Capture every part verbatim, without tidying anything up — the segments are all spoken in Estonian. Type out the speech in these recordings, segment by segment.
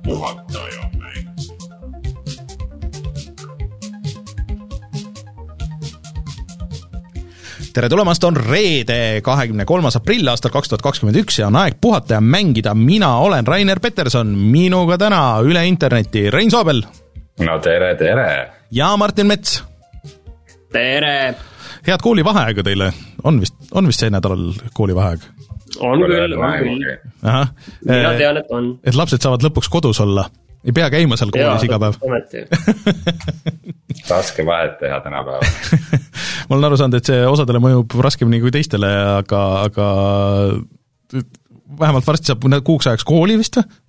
Puhataja mäng. tere tulemast, on reede, kahekümne kolmas aprill aastal kaks tuhat kakskümmend üks ja on aeg puhata ja mängida. Mina olen Rainer Peterson, minuga täna üle interneti Rein Soobel. No tere, tere. Ja Martin Mets. Tere. Head koolivaheaega teile. On vist, on vist see nädalal koolivaheaeg? On küll, on küll. Aha. Mina tean, et on. Et lapsed saavad lõpuks kodus olla. Ei pea käima seal koolis iga päev. Raske vahet teha tänapäeval. Ma olen aru saanud, et see osadele mõjub raskemini kui teistele, aga, aga vähemalt varsti saab kuuks ajaks kooli vist või?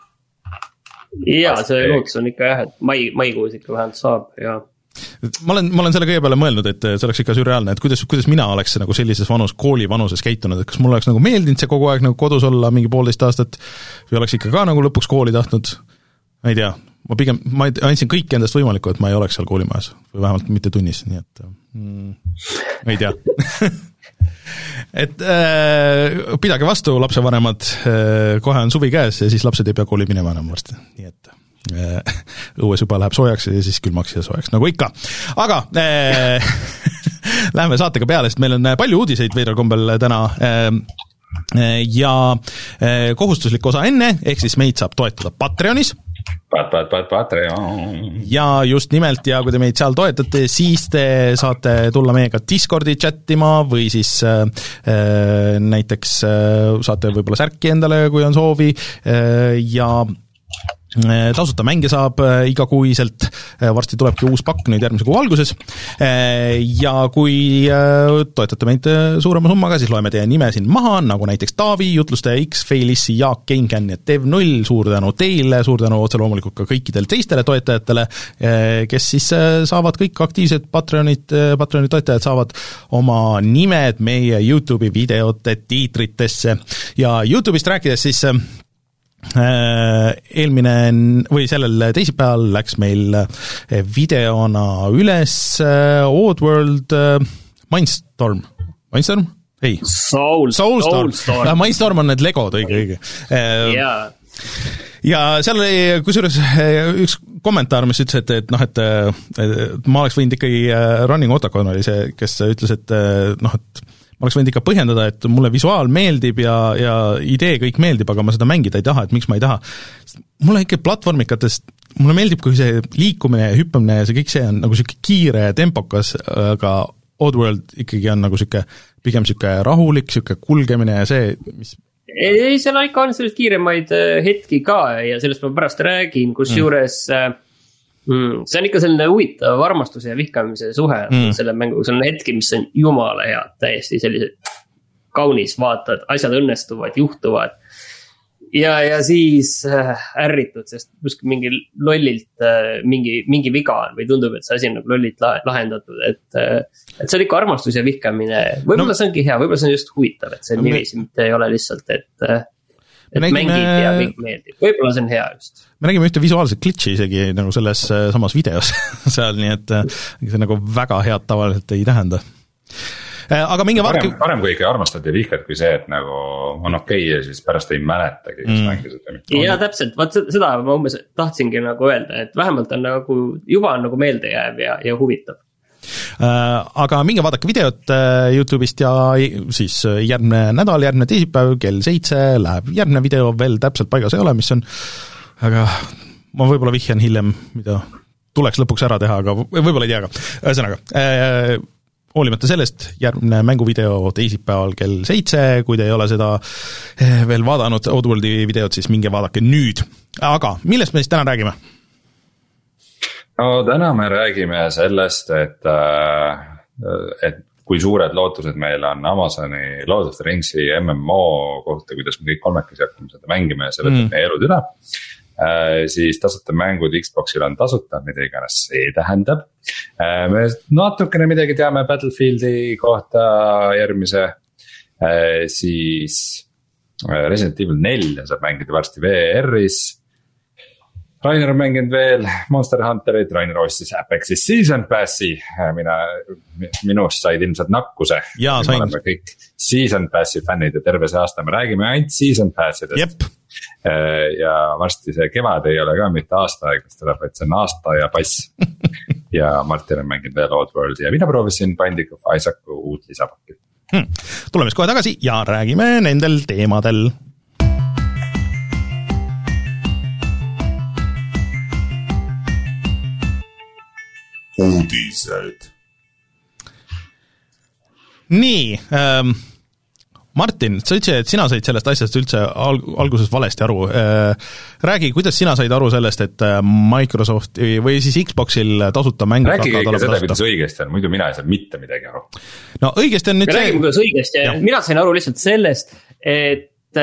Jaa, see lootus on ikka jah, et mai, maikuus ikka vähemalt saab ja ma olen, ma olen selle kõige peale mõelnud, et see oleks ikka sürreaalne, et kuidas, kuidas mina oleks nagu sellises vanus, kooli vanuses käitunud, et kas mul oleks nagu meeldinud see kogu aeg nagu kodus olla mingi poolteist aastat või oleks ikka ka nagu lõpuks kooli tahtnud, ma ei tea, ma pigem, ma andsin kõik endast võimalikku, et ma ei oleks seal koolimajas või vähemalt mitte tunnis, nii et mm, ma ei tea et äh, pidage vastu lapsevanemad, äh, kohe on suvi käes ja siis lapsed ei pea kooli minema enam varsti, nii et õues juba läheb soojaks ja siis külmaks ja soojaks, nagu ikka. Aga äh, läheme saatega peale, sest meil on palju uudiseid veidral kombel täna äh, ja äh, kohustuslik osa enne, ehk siis meid saab toetada Patreonis. Pat, pat, pat, Patreon. Ja just nimelt, ja kui te meid seal toetate, siis te saate tulla meiega Discordi chattima või siis äh, näiteks äh, saate võib-olla särki endale, kui on soovi äh, ja tasuta mänge saab igakuiselt, varsti tulebki uus pakk nüüd järgmise kuu alguses ja kui toetate meid suurema summaga, siis loeme teie nime siin maha, nagu näiteks Taavi, Jutlustaja X, Feilissi, Jaak, Gengan ja Dev null, suur tänu teile, suur tänu otse loomulikult ka kõikidele teistele toetajatele, kes siis saavad kõik aktiivsed Patreonid, Patreoni toetajad saavad oma nimed meie YouTube'i videote tiitritesse ja YouTube'ist rääkides siis eelmine või sellel teisipäeval läks meil videona üles Oddworld Mindstorm Mindstorm? Ei. Soul, Soulstorm. Soulstorm. Mindstorm on need Legod, õige, õige. Jaa. Ja seal oli kusjuures üks kommentaar, mis ütles, et, et, noh, et, et ma oleks võinud ikkagi, Running Otacon oli see, kes ütles, et noh, et ma oleks võinud ikka põhjendada, et mulle visuaal meeldib ja, ja idee kõik meeldib, aga ma seda mängida ei taha, et miks ma ei taha. Mulle ikka platvormikatest, mulle meeldib, kui see liikumine ja hüppamine ja see kõik see on nagu siuke kiire ja tempokas, aga Oddworld ikkagi on nagu siuke, pigem siuke rahulik, siuke kulgemine ja see, mis ei, seal ikka on sellest kiiremaid hetki ka ja sellest ma pärast räägin, kus mm. juures Mm, see on ikka selline huvitav armastuse ja vihkamise suhe mm. selle mängu, see on hetki, mis on jumala hea, täiesti sellised kaunis, vaatad, asjad õnnestuvad, juhtuvad ja, ja siis äh, ärritud, sest kuskil mingi lollilt äh, mingi, mingi viga on või tundub, et see asi on nagu lollilt lahendatud, et, äh, et see on ikka armastus ja vihkamine, võib-olla no, see ongi hea, võib-olla see on just huvitav, et see no, niiviisi mitte ei ole lihtsalt, et äh, et nägime, mängid ja kõik meeldib. Võib-olla see on hea just. Me nägime ühte visuaalset glitchi isegi nagu selles samas videos seal, nii et see nagu väga head tavaliselt ei tähenda. Aga minge parem, parem kui ikka armastad ja vihkad kui see, et nagu on okei okay ja siis pärast ei mäletagi, kes mm. mängisid. Ja täpselt, vaat seda ma umbes tahtsingi nagu öelda, et vähemalt on nagu, juba on nagu meelde jääv ja, ja huvitav. Aga minge vaadake videot YouTube'ist ja siis järgmine nädal, järgmine teisipäev kell seitse läheb järgmine video, veel täpselt paigas ei ole, mis on, aga ma võib-olla vihjan hiljem, mida tuleks lõpuks ära teha, aga võib-olla ei tea ka. Ühesõnaga, äh, hoolimata sellest, järgmine mänguvideo teisipäeval kell seitse, kui te ei ole seda veel vaadanud Oddworldi videot, siis minge vaadake nüüd. Aga millest me siis täna räägime? No täna me räägime sellest, et, et kui suured lootused meil on Amazoni Lord of the Ringsi M M O kohta, kuidas me kõik kolmekesi hakkame seda mängima ja see võtab mm. meie elud üle. Siis tasuta mängud Xboxil on tasuta, mida iganes see tähendab. Me natukene midagi teame Battlefieldi kohta järgmise, siis Resident Evil neli saab mängida varsti V R-is. Rainer on mänginud veel Monster Hunterit, Rainer ostis Apexi Season Passi, mina, minust said ilmselt nakkuse. Jaa, sain. Me oleme kõik Season Passi fännid ja terve see aasta me räägime ainult Season Passidest. Jep. Ja varsti see kevad ei ole ka mitte aasta aeg, mis tuleb, et see on aasta ja pass. Ja Martin on mänginud veel Oddworldi ja mina proovisin Binding of Isaacu uut lisapakki. Hmm. Tuleme siis kohe tagasi ja räägime nendel teemadel. Uudised. Nii, ähm, Martin, sa ütlesid, et sina said sellest asjast üldse alg- alguses valesti aru. Äh, räägi, kuidas sina said aru sellest, et Microsoft või siis Xboxil tasuta mängud räägi ikka seda, kuidas õigesti on, muidu mina ei saa mitte midagi aru. No õigesti on nüüd Me see... räägime, kuidas õigesti ja mina sain aru lihtsalt sellest, et,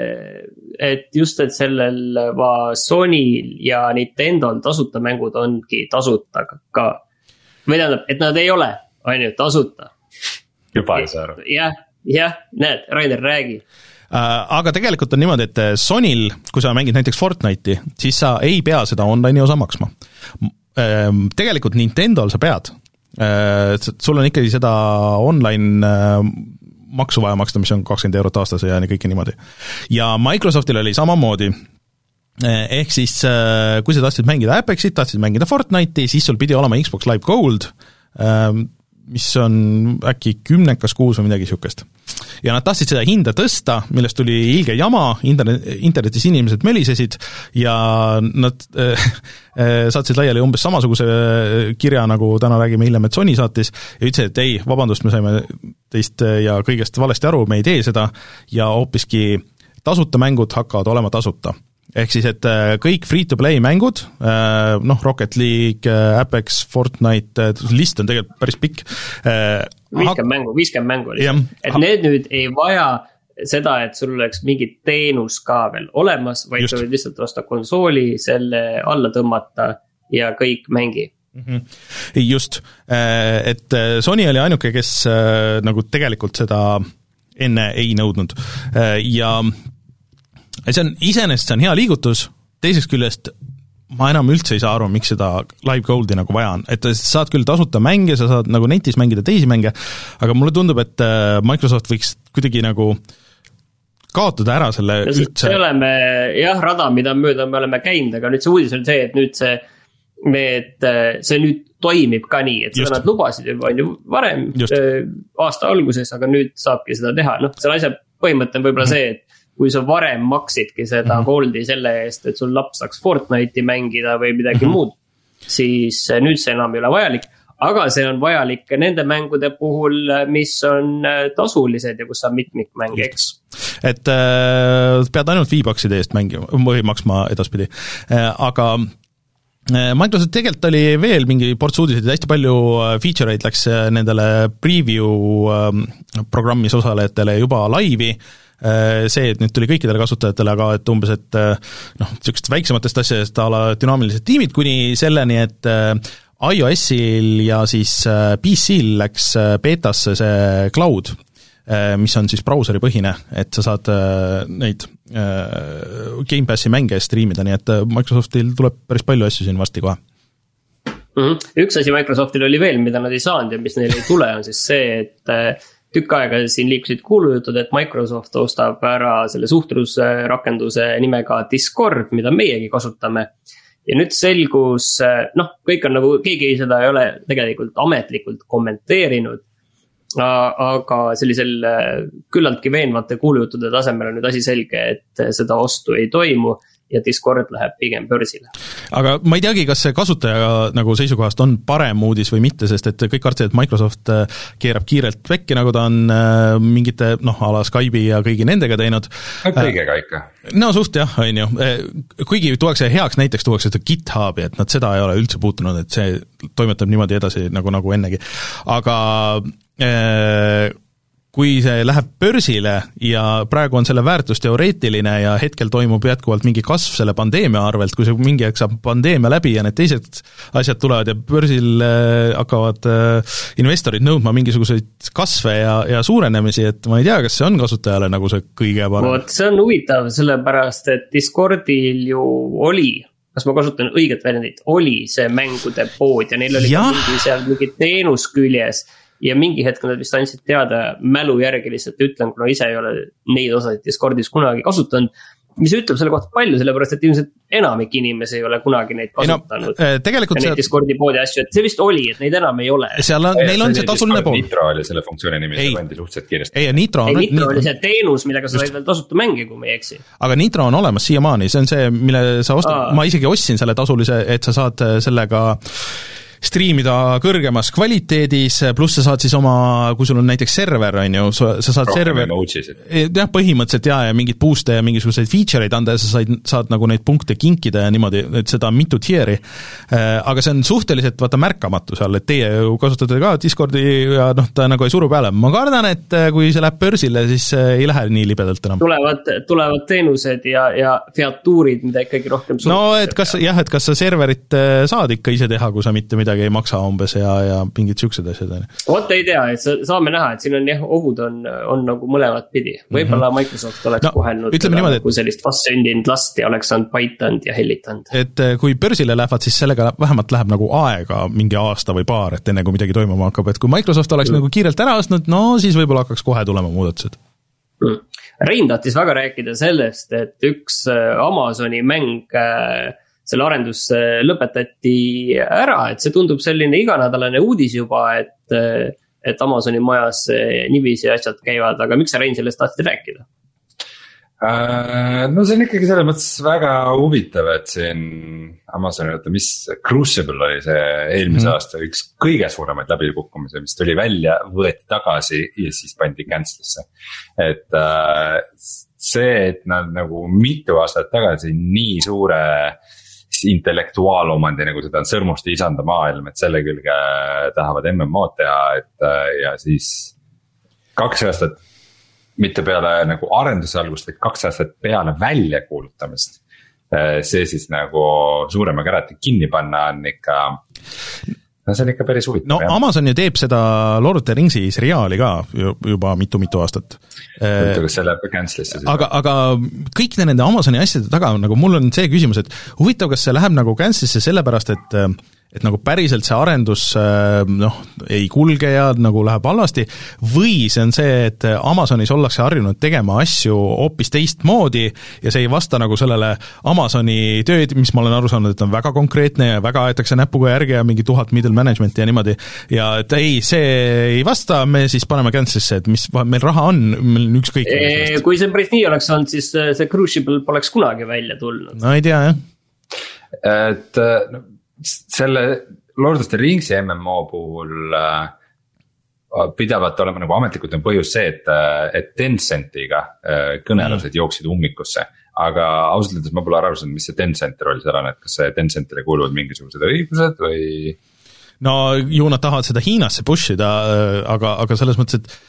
et just, et sellel Sonyl ja Nintendol tasuta mängud ongi tasuta ka. Või tähendab, et nad ei ole ainult tasuta. Juba ei saa aru. Jah, jah, näed, Rainer, räägi. Aga tegelikult on niimoodi, et Sonyl, kui sa mängid näiteks Fortnite'i, siis sa ei pea seda online'i osa maksma. Tegelikult Nintendol sa pead. Sul on ikkagi seda online maksu vaja maksta, mis on kakskümmend eurot aastas ja kõike niimoodi. Ja Microsoftil oli samamoodi. Ehk siis, kui sa tahtsid mängida Apexit, tahtsid mängida Fortnite'i, siis sul pidi olema Xbox Live Gold, mis on äkki kümnekas kuus või midagi siukest. Ja nad tahtsid seda hinda tõsta, millest tuli ilge jama, internet, internetis inimesed mölisesid ja nad äh, saatsid laiali umbes samasuguse kirja, nagu täna räägime hiljem, et Sony saatis ja ütlesid, et ei, vabandust, me saime teist ja kõigest valesti aru, me ei tee seda ja hoopiski tasuta mängud hakkavad olema tasuta. Ehk siis, et kõik free-to-play mängud, noh, Rocket League, Apex, Fortnite, list on tegelikult päris pikk. viiskümmend mängu, viiskümmend mängu oli. Et need nüüd ei vaja seda, et sul oleks mingi teenus ka veel olemas, vaid Just. sa võid lihtsalt osta konsooli, selle alla tõmmata ja kõik mängi. Just, et Sony oli ainuke, kes nagu tegelikult seda enne ei nõudnud ja see on iseenesest see on hea liigutus, teiseks küljest ma enam üldse ei saa aru, miks seda Live Goldi nagu vaja on, et sa saad küll tasuta mänge, sa saad nagu netis mängida teisi mänge, aga mulle tundub, et Microsoft võiks kuidagi nagu kaotada ära selle ja üldse. See oleme jah, rada, mida mööda me oleme käinud, aga nüüd see uudis on see, et nüüd see, et see nüüd toimib ka nii, et seda nad lubasid juba on ju varem Just. aasta alguses, aga nüüd saabki seda teha, noh, see asja põhimõte on võib-olla see, et kui sa varem maksidki seda mm-hmm. Goldi selle eest, et sul laps saaks Fortnite'i mängida või midagi mm-hmm. muud, siis nüüd see enam ei ole vajalik, aga see on vajalik nende mängude puhul, mis on tasulised ja kus saab mitmikmänge, eks. Et äh, pead ainult V-Boxide eest mängima või maksma edaspidi, äh, aga Microsoft tegelikult oli veel mingi ports uudiseid, hästi palju feature'id läks nendele preview programmis osalejatele juba laivi, see, et nüüd tuli kõikidele kasutajatele, aga et umbes, et noh, niisugust väiksematest asjadest ala dünaamilised tiimid kuni selleni, et iOS-il ja siis P C-l läks betasse see cloud, mis on siis brauseri põhine, et sa saad neid Game Passi mänge striimida, nii et Microsoftil tuleb päris palju asju siin varsti kohe. Mm-hmm. Üks asi Microsoftil oli veel, mida nad ei saanud ja mis neil ei tule, on siis see, et tükk aega siin liikusid kuulujutud, et Microsoft ostab ära selle suhtlusrakenduse nimega Discord, mida meiegi kasutame. Ja nüüd selgus, noh, kõik on nagu, keegi seda ei ole tegelikult ametlikult kommenteerinud, aga sellisel küllaltki veenvate kuulujutude tasemel on nüüd asi selge, et seda ostu ei toimu ja Discord läheb pigem börsile. Aga ma ei teagi, kas see kasutaja nagu seisukohast on parem uudis või mitte, sest et kõik artsid, et Microsoft keerab kiirelt vekki, nagu ta on mingite, noh, ala Skype'i ja kõigi nendega teinud. Kõigega ikka. No suht jah, on ju. Kuigi tuuakse heaks näiteks, tuuakse seda GitHubi, et nad seda ei ole üldse puutunud, et see toimetab niimoodi edasi nagu, nagu ennegi. Aga äh, kui see läheb börsile ja praegu on selle väärtus teoreetiline ja hetkel toimub jätkuvalt mingi kasv selle pandeemia arvelt, kui see mingi aeg saab pandeemia läbi ja need teised asjad tulevad ja börsil hakkavad investorid nõudma mingisuguseid kasve ja, ja suurenemisi, et ma ei tea, kas see on kasutajale nagu see kõige parem. Vot, see on huvitav, sellepärast, et Discordil ju oli kas ma kasutan õiget väljendit, oli see mängude pood ja neil oli ja. ka mingi seal mingi teenus küljes. Ja mingi hetk nad vist andsid teada mälu järgi lihtsalt ütlen, kuna ise ei ole neid osasid Discordis kunagi kasutanud. Mis ütleb selle kohta palju, sellepärast et ilmselt enamik inimesi ei ole kunagi neid kasutanud. No, tegelikult ja neid Discordi poodi asju, et see vist oli, et neid enam ei ole. Seal on, neil on see tasuline pool. Nitro oli selle funktsiooni nimi, see pandi suhteliselt kiiresti. Ei, Nitro, ei, Nitro oli see teenus, millega sa said veel tasuta mängi, kui me ei eksi. Aga Nitro on olemas siiamaani, see on see, mille sa ostad, ma isegi ostsin selle tasulise, et sa saad sellega striimida kõrgemas kvaliteedis, pluss sa saad siis oma, kui sul on näiteks server, on ju, sa saad Rohkem server, jah, põhimõtteliselt jah, ja mingid booste ja mingisuguseid feature'id anda ja sa saad, saad nagu neid punkte kinkida ja niimoodi, et seda mitu tier'i, aga see on suhteliselt vaata märkamatu seal, et teie ju kasutate ka Discordi ja noh, ta nagu ei suru peale, ma kardan, et kui see läheb börsile, siis ei lähe nii libedalt enam. Tulevad, tulevad teenused ja, ja featuurid, mida ikkagi rohkem no, et kas, jah, et kas sa serverit saad ikka ise teha, kui sa mitte midagi ei maksa umbes ja, ja mingid siuksed asjad. Oot ei tea, et saame näha, et siin on jah, ohud on, on nagu mõlemat pidi. Võib-olla mm-hmm. Microsoft oleks no, kohelnud niimoodi, nagu sellist vastsündinud last ja oleks saanud paitanud ja hellitanud. Et kui börsile lähevad, siis sellega vähemalt läheb nagu aega mingi aasta või paar, et enne kui midagi toimuma hakkab, et kui Microsoft oleks mm. nagu kiirelt ära ostnud, no siis võib-olla hakkaks kohe tulema muudatused. Mm. Rein tahtis väga rääkida sellest, et üks Amazoni mäng selle arendus lõpetati ära, et see tundub selline iganädalane uudis juba, et, et Amazoni majas niiviisi asjad käivad, aga miks sa Rein sellest tahtsid rääkida? No see on ikkagi selles mõttes väga huvitav, et siin Amazoni, mis Crucible oli see eelmise mm. aasta üks kõige suuremaid läbikukkumise, mis tuli välja, võeti tagasi ja siis pandi cancel'isse. Et see, et nad nagu mitu aastat tagasi nii suure intellektuaalomandi, nagu seda on sõrmuste isanda maailm, et selle külge tahavad M M O-d teha, et ja siis kaks aastat, mitte peale nagu arenduse algust, et kaks aastat peale välja kuulutamist, see siis nagu suurema kärati kinni panna on ikka, no see on ikka päris huvitav. No jah. Amazon ju teeb seda Lord of the Ringsi seriaali ka juba mitu-mitu aastat. Huvitav, kas see läheb ka cancel'isse? Aga, aga kõik nende Amazoni asjade taga, nagu mul on see küsimus, et huvitav, kas see läheb nagu cancel'isse sellepärast, et et nagu päriselt see arendus noh, ei kulge ja nagu läheb halvasti, või see on see, et Amazonis ollakse harjunud tegema asju hoopis teistmoodi ja see ei vasta nagu sellele Amazoni tööd, mis ma olen aru saanud, et on väga konkreetne ja väga aetakse näpuga järgi ja mingi tuhat middle management'i ja niimoodi, ja et ei, see ei vasta, me siis paneme cancel'isse, et mis meil raha on, meil on ükskõik. Kui see päris nii oleks olnud, siis see Crucible poleks kunagi välja tulnud. No ei tea, jah. Et no, selle Lord of the Ringsi M M O puhul äh, pidavalt olema nagu ametlikult on põhjus see, et, et Tencentiga äh, kõnelused mm. jooksid ummikusse. Aga ausalt öeldes ma pole aru saanud, mis see Tencent roll seal on, et kas see Tencentile kuuluvad mingisugused õigused või? No ju nad tahavad seda Hiinasse pushida, aga, aga selles mõttes, et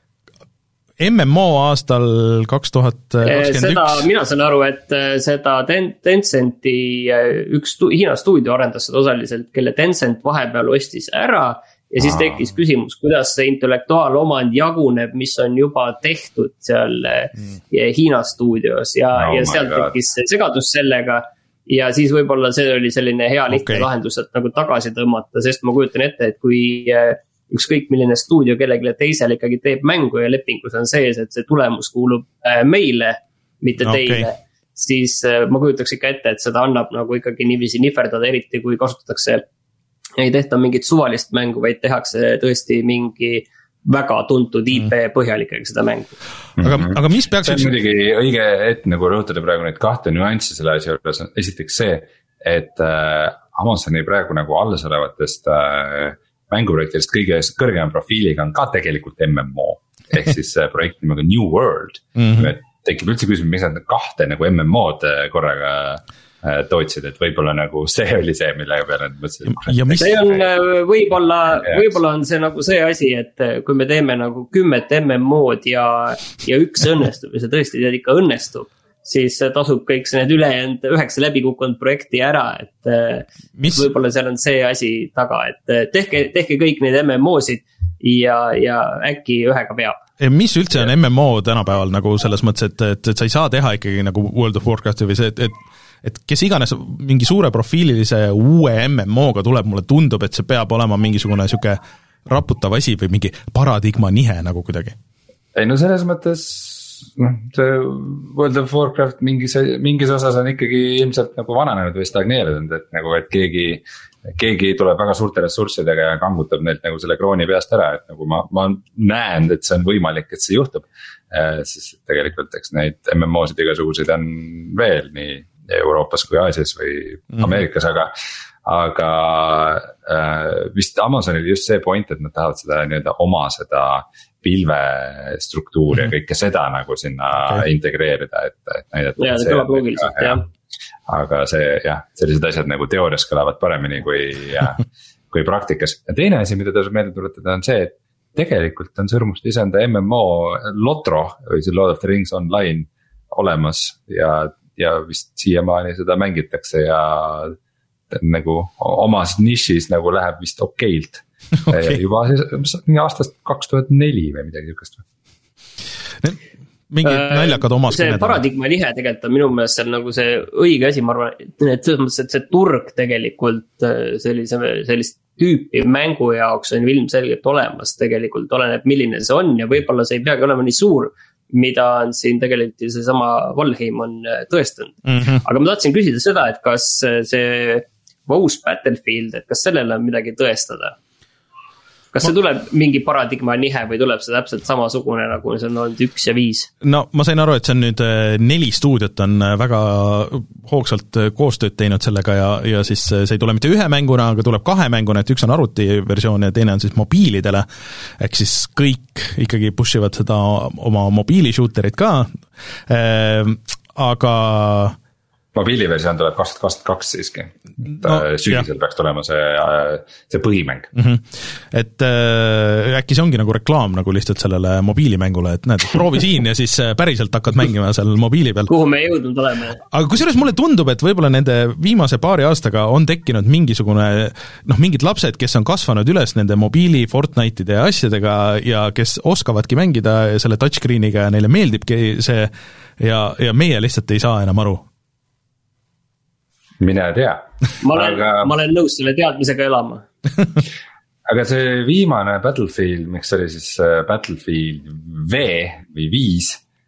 M M O aastal kaks tuhat kakskümmend üks Seda, mina saan aru, et seda Ten- Tencenti üks stu- Hiina stuudio arendas seda osaliselt, kelle Tencent vahepeal ostis ära ja siis tekkis küsimus, kuidas see intellektuaalomand jaguneb, mis on juba tehtud seal mm. Hiina stuudios ja, no, ja sealt tekkis segadus sellega ja siis võib-olla see oli selline hea lihtne okay. lahendus, et nagu tagasi tõmmata, sest ma kujutan ette, et kui ükskõik milline stuudio kellelegi teisele ikkagi teeb mängu ja lepingus on sees, et see tulemus kuulub meile, mitte okay. teile, siis ma kujutaks ikka ette, et seda annab nagu ikkagi niiviisi nihverdada, eriti kui kasutatakse, ei tehta mingit suvalist mängu, vaid tehakse tõesti mingi väga tuntud I P põhjalikega seda mängu. Aga, aga mis peaks... See on muidugi õige, et nagu rõhutada praegu neid kahte nüanssi selle asja juures, esiteks see, et Amazoni praegu nagu alles olevatest mänguprojektidest kõige kõrgema profiiliga on ka tegelikult M M O, ehk siis projekt nimega New World. Mm-hmm. Tekib üldse küsimus, miks nad kahte nagu M M O-d korraga tootsid, et võib-olla nagu see oli see, millega peale nad mõtlesid. Mis... See on võib-olla, võib-olla on see nagu see asi, et kui me teeme nagu kümmet M M O-d ja, ja üks õnnestub ja see tõesti tead ikka õnnestub, siis tasub kõik need ülejäänud üheksa läbikukkunud projekti ära, et mis... võib-olla seal on see asi taga, et tehke, tehke kõik neid M M O-sid ja, ja äkki ühega peab. Mis üldse on M M O tänapäeval nagu selles mõttes, et, et, et sa ei saa teha ikkagi nagu World of Warcrafti või see, et, et et kes iganes mingi suure profiililise uue M M O-ga tuleb, mulle tundub, et see peab olema mingisugune niisugune raputav asi või mingi paradigma nihe nagu kuidagi. Ei no selles mõttes, noh, see World of Warcraft mingis, mingis osas on ikkagi ilmselt nagu vananenud või stagneerinud, et nagu, et keegi, keegi tuleb väga suurte ressurssidega ja kangutab neilt nagu selle krooni peast ära, et nagu ma, ma näen, et see on võimalik, et see juhtub. Siis tegelikult eks neid M M O-sid igasuguseid on veel nii Euroopas kui Aasias või Ameerikas, aga aga äh, vist Amazonil just see point, et nad tahavad seda nii-öelda oma seda pilvestruktuuri ja kõike seda nagu sinna okay. integreerida, et, et näidata. Ja see kõlab loogiliselt, jah. Aga see jah, sellised asjad nagu teoorias kõlavad paremini kui, kui praktikas. Ja teine asi, mida tasub meelde tuletada on see, et tegelikult on Sõrmuste isanda M M O Lotro või see Lord of the Rings Online olemas ja, ja vist siiamaani seda mängitakse ja nagu omas nišis nagu läheb vist okeilt okay. juba siis aastast kaks tuhat neli või midagi niisugust. Mingi naljakad omas. See paradigma nihe tegelikult on minu meelest seal nagu see õige asi, ma arvan, et selles mõttes, et see turg tegelikult sellise, sellist tüüpi mängu jaoks on ilmselgelt olemas, tegelikult oleneb milline see on ja võib-olla see ei peagi olema nii suur, mida on siin tegelikult see sama Valheim on tõestanud. Mm-hmm. Aga ma tahtsin küsida seda, et kas see uus Battlefield, et kas sellele on midagi tõestada? Kas see tuleb mingi paradigma nihe või tuleb see täpselt samasugune nagu see on olnud üks ja viis? No ma sain aru, et see on nüüd neli stuudiot on väga hoogsalt koostööd teinud sellega ja, ja siis see ei tule mitte ühe mänguna, aga tuleb kahe mänguna, et üks on arvutiversioon ja teine on siis mobiilidele. Ehk siis kõik ikkagi pushivad seda oma mobiilishooterit ka, aga mobiiliversioon tuleb kaks tuhat kakskümmend kaks siiski. No, sügisel jah. Peaks tulema see, see põhimäng. Mm-hmm. Et äh, äkki see ongi nagu reklaam nagu lihtsalt sellele mobiilimängule, et näed, proovi siin ja siis päriselt hakkad mängima seal mobiili peal. Kuhu me jõudnud oleme. Aga kusjuures mulle tundub, et võib-olla nende viimase paari aastaga on tekkinud mingisugune, noh, mingid lapsed, kes on kasvanud üles nende mobiili Fortnite'ide ja asjadega ja kes oskavadki mängida selle touchscreeniga ja neile meeldibki see ja, ja meie lihtsalt ei saa enam aru. Mine tea. Ma olen, aga, ma olen nõus selle teadmisega elama. Aga see viimane Battlefield, miks oli siis Battlefield V või viis,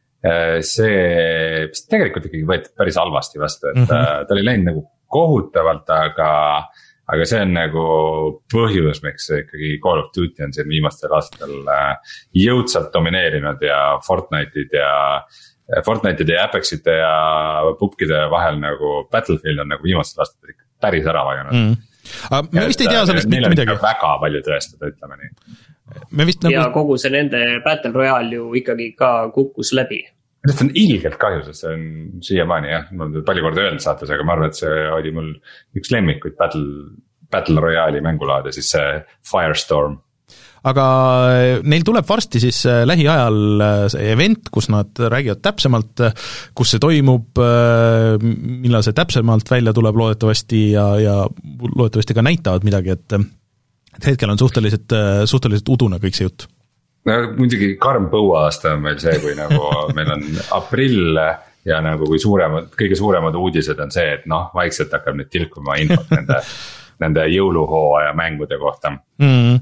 see tegelikult ikkagi võeti päris halvasti vastu, et mm-hmm. ta oli läinud nagu kohutavalt, aga, aga see on nagu põhjus, miks ikkagi Call of Duty on siin viimastel aastatel jõudsalt domineerinud ja Fortnite'id ja Fortnite'ide ja Apexite ja pubkide vahel nagu Battlefield on nagu viimastel aastatel päris ära vajunud. Mm. Aga me vist ei tea sellest mitte midagi. Väga palju tõestada, ütleme nii. Me vist nagu... Ja kogu see nende Battle Royale ju ikkagi ka kukkus läbi. Sellest on ilgelt kahju, sest see on siiamaani jah, ma olen palju korda öelnud saates, aga ma arvan, et see oli mul üks lemmikuid Battle, Battle Royale'i mängulaad ja siis see Firestorm. Aga neil tuleb varsti siis lähiajal see event, kus nad räägivad täpsemalt, kus see toimub, millal see täpsemalt välja tuleb loodetavasti ja, ja loodetavasti ka näitavad midagi, et, et hetkel on suhteliselt, suhteliselt udune kõik see jutt. No muidugi karm põuaasta on meil see, kui nagu meil on aprill ja nagu kui suuremad, kõige suuremad uudised on see, et noh, vaikselt hakkab nüüd tilkuma infot nende, nende jõuluhooaja mängude kohta. Mm.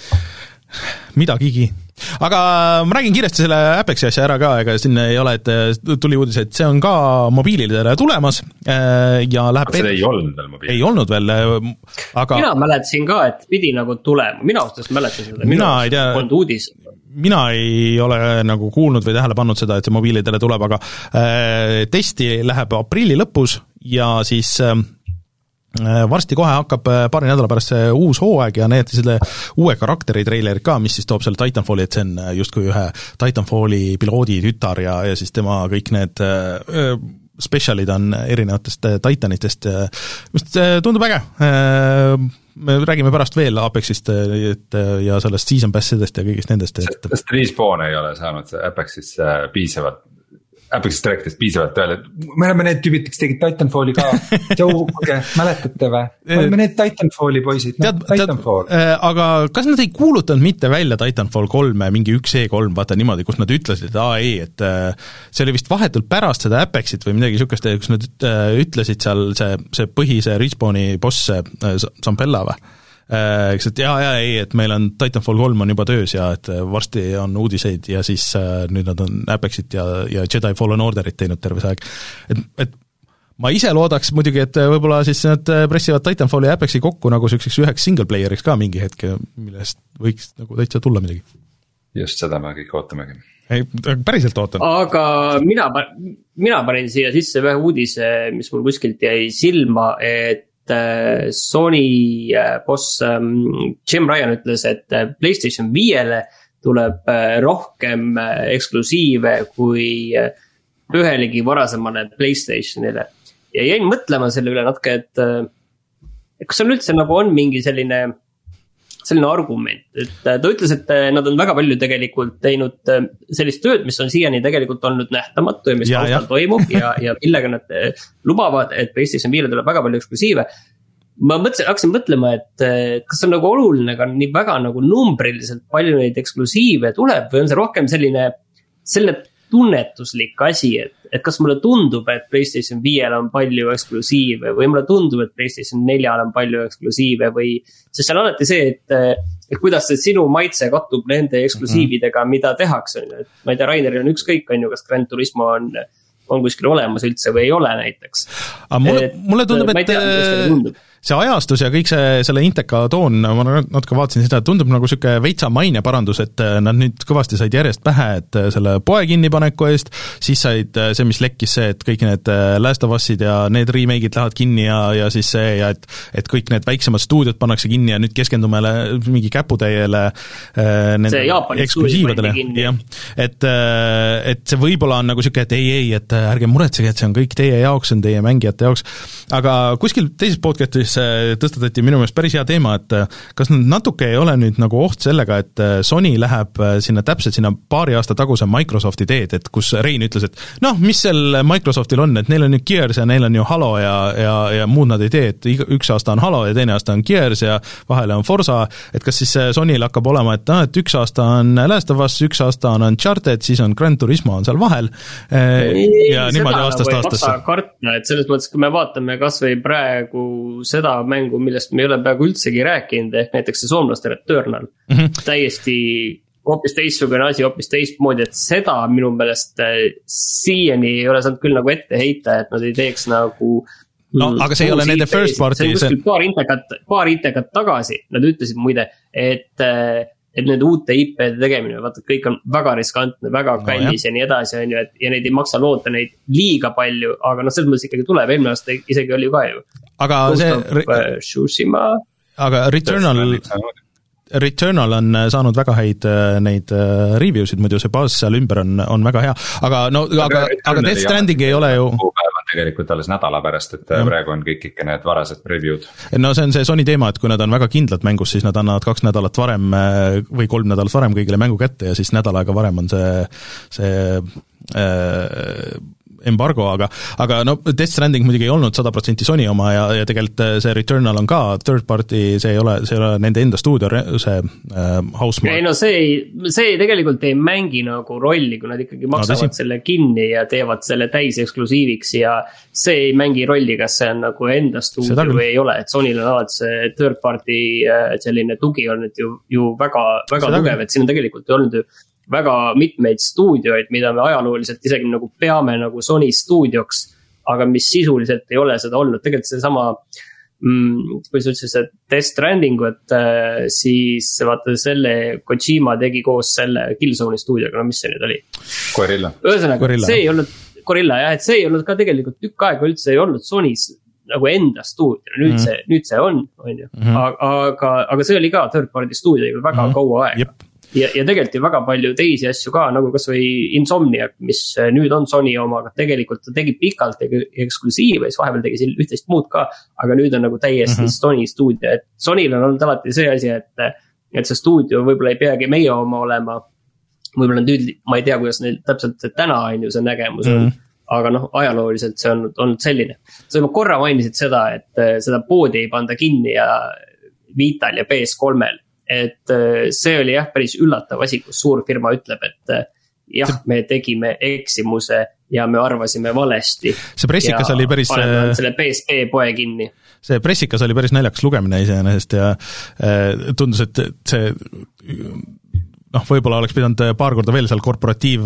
Midagigi. Aga ma räägin kiiresti selle Apexi asja ära ka, ega siin ei ole, et tuli uudis, et see on ka mobiilidele tulemas ja läheb... See ei olnud veel mobiil. Ei olnud veel, aga... Mina mäletasin ka, et pidi nagu tulema. Mina ostas mäletasin seda. Mina ei tea... olnud uudis. Mina ei ole nagu kuulnud või tähele pannud seda, et see mobiilidele tuleb, aga testi läheb aprilli lõpus ja siis... varsti kohe hakkab paari nädala pärast see uus hooaeg ja näete selle uue karakteri treilerid ka, mis siis toob selle Titanfalli, et see on justkui ühe Titanfalli piloodi tütar ja, ja siis tema kõik need öö, specialid on erinevatest Titanitest, just tundub äge. Me räägime pärast veel Apexist et, ja sellest season passidest ja kõigist nendest. Sest, sest Respawn ei ole saanud Apexis piisavalt Apexist rääkides piisavalt öelda, et me oleme need tüübid, kes tegid Titanfalli ka. Joe, kuulge, mäletate või? Me oleme need Titanfalli poisid, no, Titanfall. Tead, aga kas nad ei kuulutanud mitte välja Titanfall kolme, mingi üks E kolm, vaata niimoodi, kus nad ütlesid, et aa ei, et see oli vist vahetult pärast seda Apexit või midagi sihukest, kus nad ütlesid seal see, see põhise Respawni boss Zampella või? Eks, et jaa, jaa, ei, et meil on Titanfall kolm on juba töös ja et varsti on uudiseid ja siis äh, nüüd nad on Apexit ja, ja Jedi Fallen Orderit teinud terve see aeg. Et, et ma ise loodaks muidugi, et võib-olla siis nad pressivad Titanfalli ja Apexi kokku nagu selliseks üheks single playeriks ka mingi hetk, millest võiks nagu täitsa tulla midagi. Just seda me kõik ootamegi. Ei, päriselt ootan. Aga mina, mina panin siia sisse ühe uudise, mis mul kuskilt jäi silma, et Sony boss Jim Ryan ütles, et PlayStation viiele tuleb rohkem eksklusiive kui ühelegi varasemale PlayStationile. Ja jäin mõtlema selle üle natuke, et, et kas on üldse nagu on mingi selline, selline argument, et ta ütles, et nad on väga palju tegelikult teinud sellist tööd, mis on siiani tegelikult olnud nähtamatu ja mis ja, taustal toimub ja, ja millega nad lubavad, et PlayStation viiele tuleb väga palju eksklusiive. Ma mõtlesin, hakkasin mõtlema, et kas on nagu oluline, aga nii väga nagu numbriliselt palju neid eksklusiive tuleb või on see rohkem selline, selline tunnetuslik asi, et, et kas mulle tundub, et PlayStation viiele on palju eksklusiive või mulle tundub, et PlayStation neljale on palju eksklusiive või, sest see on alati see, et, et kuidas see sinu maitse kattub nende eksklusiividega, mida tehakse. Et ma ei tea, Raineril on ükskõik, on ju, kas Gran Turismo on, on kuskil olemas üldse või ei ole näiteks. Aga mulle, mulle tundub, et see ajastus ja kõik see, selle Inteka toon, ma natuke vaatasin seda, tundub nagu siuke veitsa maine parandus, et nad nüüd kõvasti said järjest pähe, et selle poe kinnipaneku eest, siis said see, mis lekkis see, et kõik need Last of Us'id ja need remake'id lähevad kinni ja, ja siis see, ja et, et kõik need väiksemad stuudiod pannakse kinni ja nüüd keskendume mingi käputäiele nende eksklusiividele. Ja, et, et see võib-olla on nagu siuke, et ei, ei, et ärge muretsege, et see on kõik teie jaoks, on teie mängijate jaoks, aga kuskil teises podcastis tõstatati minu meelest päris hea teema, et kas natuke ei ole nüüd nagu oht sellega, et Sony läheb sinna täpselt sinna paari aasta taguse Microsofti teed, et kus Rein ütles, et noh, mis seal Microsoftil on, et neil on ju Gears ja neil on ju Halo ja, ja, ja muud nad ei tee, et üks aasta on Halo ja teine aasta on Gears ja vahele on Forza, et kas siis Sonyl hakkab olema, et, ah, et üks aasta on Last of Us, üks aasta on Uncharted, siis on Gran Turismo on seal vahel ja ei, niimoodi aastast aastasse. Kartna, et selles mõttes, kui me vaatame kas või praegu seda mängu, millest me ei ole peaaegu üldsegi rääkinud, ehk näiteks see soomlaste Returnal, mm -hmm. täiesti hoopis teistsugune asi, hoopis teistmoodi, et seda minu meelest siiani ei ole saanud küll nagu ette heita, et nad ei teeks nagu no, aga see ei ole nende first party. See on kuskil paar intekat, paar intekat tagasi, nad ütlesid muide, et et need uute I P-de tegemine, vaata, kõik on väga riskantne, väga kallis no, ja nii edasi, on ju, et ja neid ei maksa loota neid liiga palju, aga noh, selles mõttes ikkagi tuleb, eelmine aasta isegi oli ju ka ju. Aga Kostab, see Tsushima. Aga Returnal Returnal on saanud väga häid neid review'sid, muidu see baas seal ümber on, on väga hea, aga no, aga, aga Death Stranding ei ole ju tegelikult alles nädala pärast, et ja. Praegu on kõik ikka need varased review'd. No see on see Sony teema, et kui nad on väga kindlad mängus, siis nad annavad kaks nädalat varem või kolm nädalat varem kõigile mängu kätte ja siis nädal aega varem on see, see äh, embargo, aga, aga no Death Stranding muidugi ei olnud sada protsenti Sony oma ja, ja tegelikult see Returnal on ka third party, see ei ole, see ei ole nende enda stuudio, see äh, house ei no see ei, see tegelikult ei mängi nagu rolli, kui nad ikkagi maksavad no, selle kinni ja teevad selle täis eksklusiiviks ja see ei mängi rolli, kas see on nagu enda stuudio või ei ole, et Sonyl on alati see third party selline tugi olnud ju, ju väga, väga tugev, et siin on tegelikult olnud ju väga mitmeid stuudioid, mida me ajalooliselt isegi nagu peame nagu Sony stuudioks, aga mis sisuliselt ei ole seda olnud. Tegelikult see sama, mm, kui sa ütlesid, et Death Stranding, et äh, siis vaata selle Kojima tegi koos selle Killzone'i stuudioga, no mis see nüüd oli? Gorilla. Ühesõnaga, see ei olnud Gorilla jah, et see ei olnud ka tegelikult tükk aega üldse ei olnud Sonys nagu enda stuudio, nüüd mm. see, nüüd see on, on ju. Mm -hmm. aga, aga see oli ka third party stuudio väga mm -hmm. kaua aega. Yep. Ja, ja tegelikult ju väga palju teisi asju ka, nagu kas või Insomniac, mis nüüd on Sony oma, aga tegelikult ta tegi pikalt eksklusiive, siis vahepeal tegi siin üht-teist muud ka, aga nüüd on nagu täiesti mm-hmm. Sony stuudio, et Sonyl on olnud alati see asi, et, et see stuudio võib-olla ei peagi meie oma olema, võib-olla nüüd, ma ei tea, kuidas neil täpselt täna on ju see nägemus on mm., aga noh, ajalooliselt see on olnud selline. sa juba korra mainisid seda, et seda poodi ei panda kinni ja Vital ja P S kolmel, et see oli jah päris üllatav asi, kus suur firma ütleb, et jah, me tegime eksimuse ja me arvasime valesti. See pressikas oli päris selle P S P poe kinni. See pressikas oli päris naljakas lugemine iseenesest ja tundus, et see noh, võib-olla oleks pidanud paar korda veel seal korporatiiv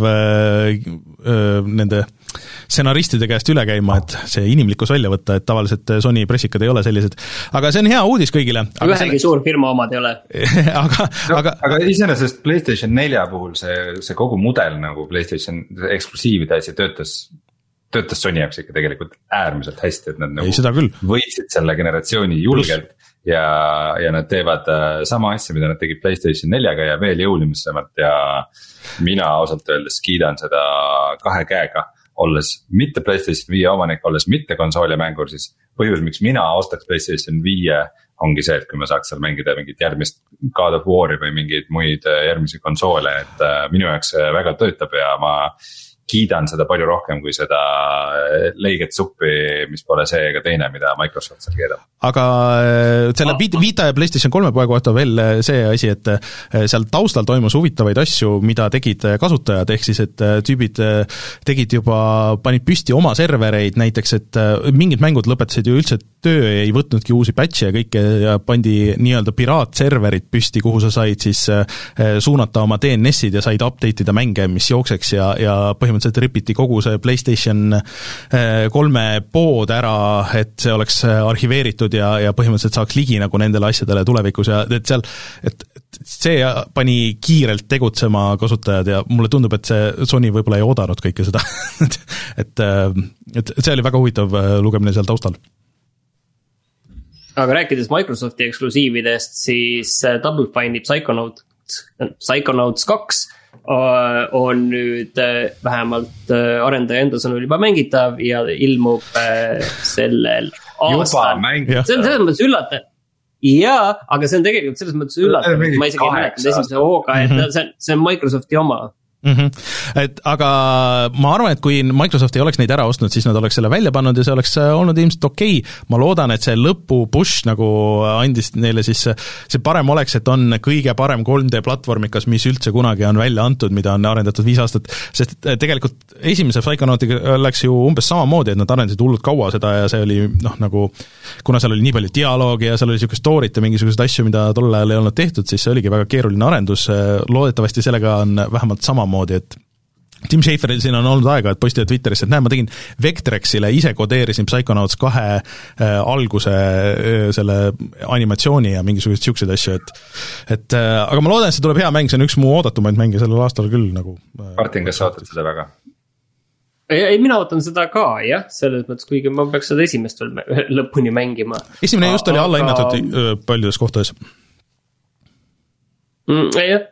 nende stsenaristide käest üle käima, et see inimlikkus välja võtta, et tavaliselt Sony pressikad ei ole sellised. Aga see on hea uudis kõigile. Ühegi selle... suur firma omad ei ole. aga, no, aga... aga iseenesest PlayStation nelja puhul see, see kogu mudel nagu PlayStation eksklusiivide asi töötas, töötas Sony jaoks ikka tegelikult äärmiselt hästi, et nad nagu võitsid selle generatsiooni julgelt. Ja, ja nad teevad sama asja, mida nad tegid PlayStation neljaga ja veel jõulisemalt ja mina ausalt öeldes kiidan seda kahe käega, olles mitte PlayStation viie omanik, olles mitte konsooli mängur, siis põhjus, miks mina ostaks PlayStation viie ongi see, et kui ma saaks seal mängida mingit järgmist God of War'i või mingeid muid järgmisi konsoole, et minu jaoks see väga töötab ja ma kiidan seda palju rohkem kui seda leiget suppi, mis pole see ega teine, mida Microsoft seal keedab. Aga selle Vita ja PlayStation kolme poe kohta veel see asi, et seal taustal toimus huvitavaid asju, mida tegid kasutajad, ehk siis, et tüübid tegid juba, panid püsti oma servereid näiteks, et mingid mängud lõpetasid ju üldse töö, ei võtnudki uusi patch'e ja kõike ja pandi nii-öelda piraatserverid püsti, kuhu sa said siis suunata oma D N S-id ja said update'ida mänge, mis jookseks ja, ja põhimõtteliselt põhimõtteliselt ripiti kogu see PlayStation kolme pood ära, et see oleks arhiveeritud ja, ja põhimõtteliselt saaks ligi nagu nendele asjadele tulevikus ja et seal, et see pani kiirelt tegutsema kasutajad ja mulle tundub, et see Sony võib-olla ei oodanud kõike seda et, et see oli väga huvitav lugemine seal taustal. Aga rääkides Microsofti eksklusiividest, siis Double Fine'i Psychonauts, Psychonauts kaks on nüüd vähemalt arendaja enda sõnul juba mängitav ja ilmub sellel aastal. See on selles mõttes üllatav. Jaa, aga see on tegelikult selles mõttes üllatav. Ma isegi ei mäletanud esimese hooga, et see on, see on Microsofti oma. Mm-hmm. Et, aga ma arvan, et kui Microsoft ei oleks neid ära ostnud, siis nad oleks selle välja pannud ja see oleks olnud ilmselt okei. Ma loodan, et see lõpu push nagu andis neile siis, see parem oleks, et on kõige parem kolm D platvormikas, mis üldse kunagi on välja antud, mida on arendatud viis aastat, sest tegelikult esimese Psychonautiga läks ju umbes samamoodi, et nad arendasid hullult kaua seda ja see oli noh nagu, kuna seal oli nii palju dialoogi ja seal oli siuke story't ja mingisugused asju, mida tol ajal ei olnud tehtud, siis see oligi väga keeruline arendus, loodetavasti sellega on vähemalt samamoodi moodi, et Tim Schaferil siin on olnud aega, et postida Twitterisse, et näe, ma tegin Vectrexile, ise kodeerisin Psychonauts kahe äh, alguse äh, selle animatsiooni ja mingisugused siuksed asju, et, et äh, aga ma loodan, et see tuleb hea mäng, see on üks mu oodatumaid mänge sellel aastal küll nagu. Äh, Martin, kas sa ootad seda väga? Ei, mina ootan seda ka, jah, selles mõttes, kuigi ma peaks seda esimest veel lõpuni mängima. Esimene just oli alla hinnatud aga... paljudes kohtades. Mm, jah,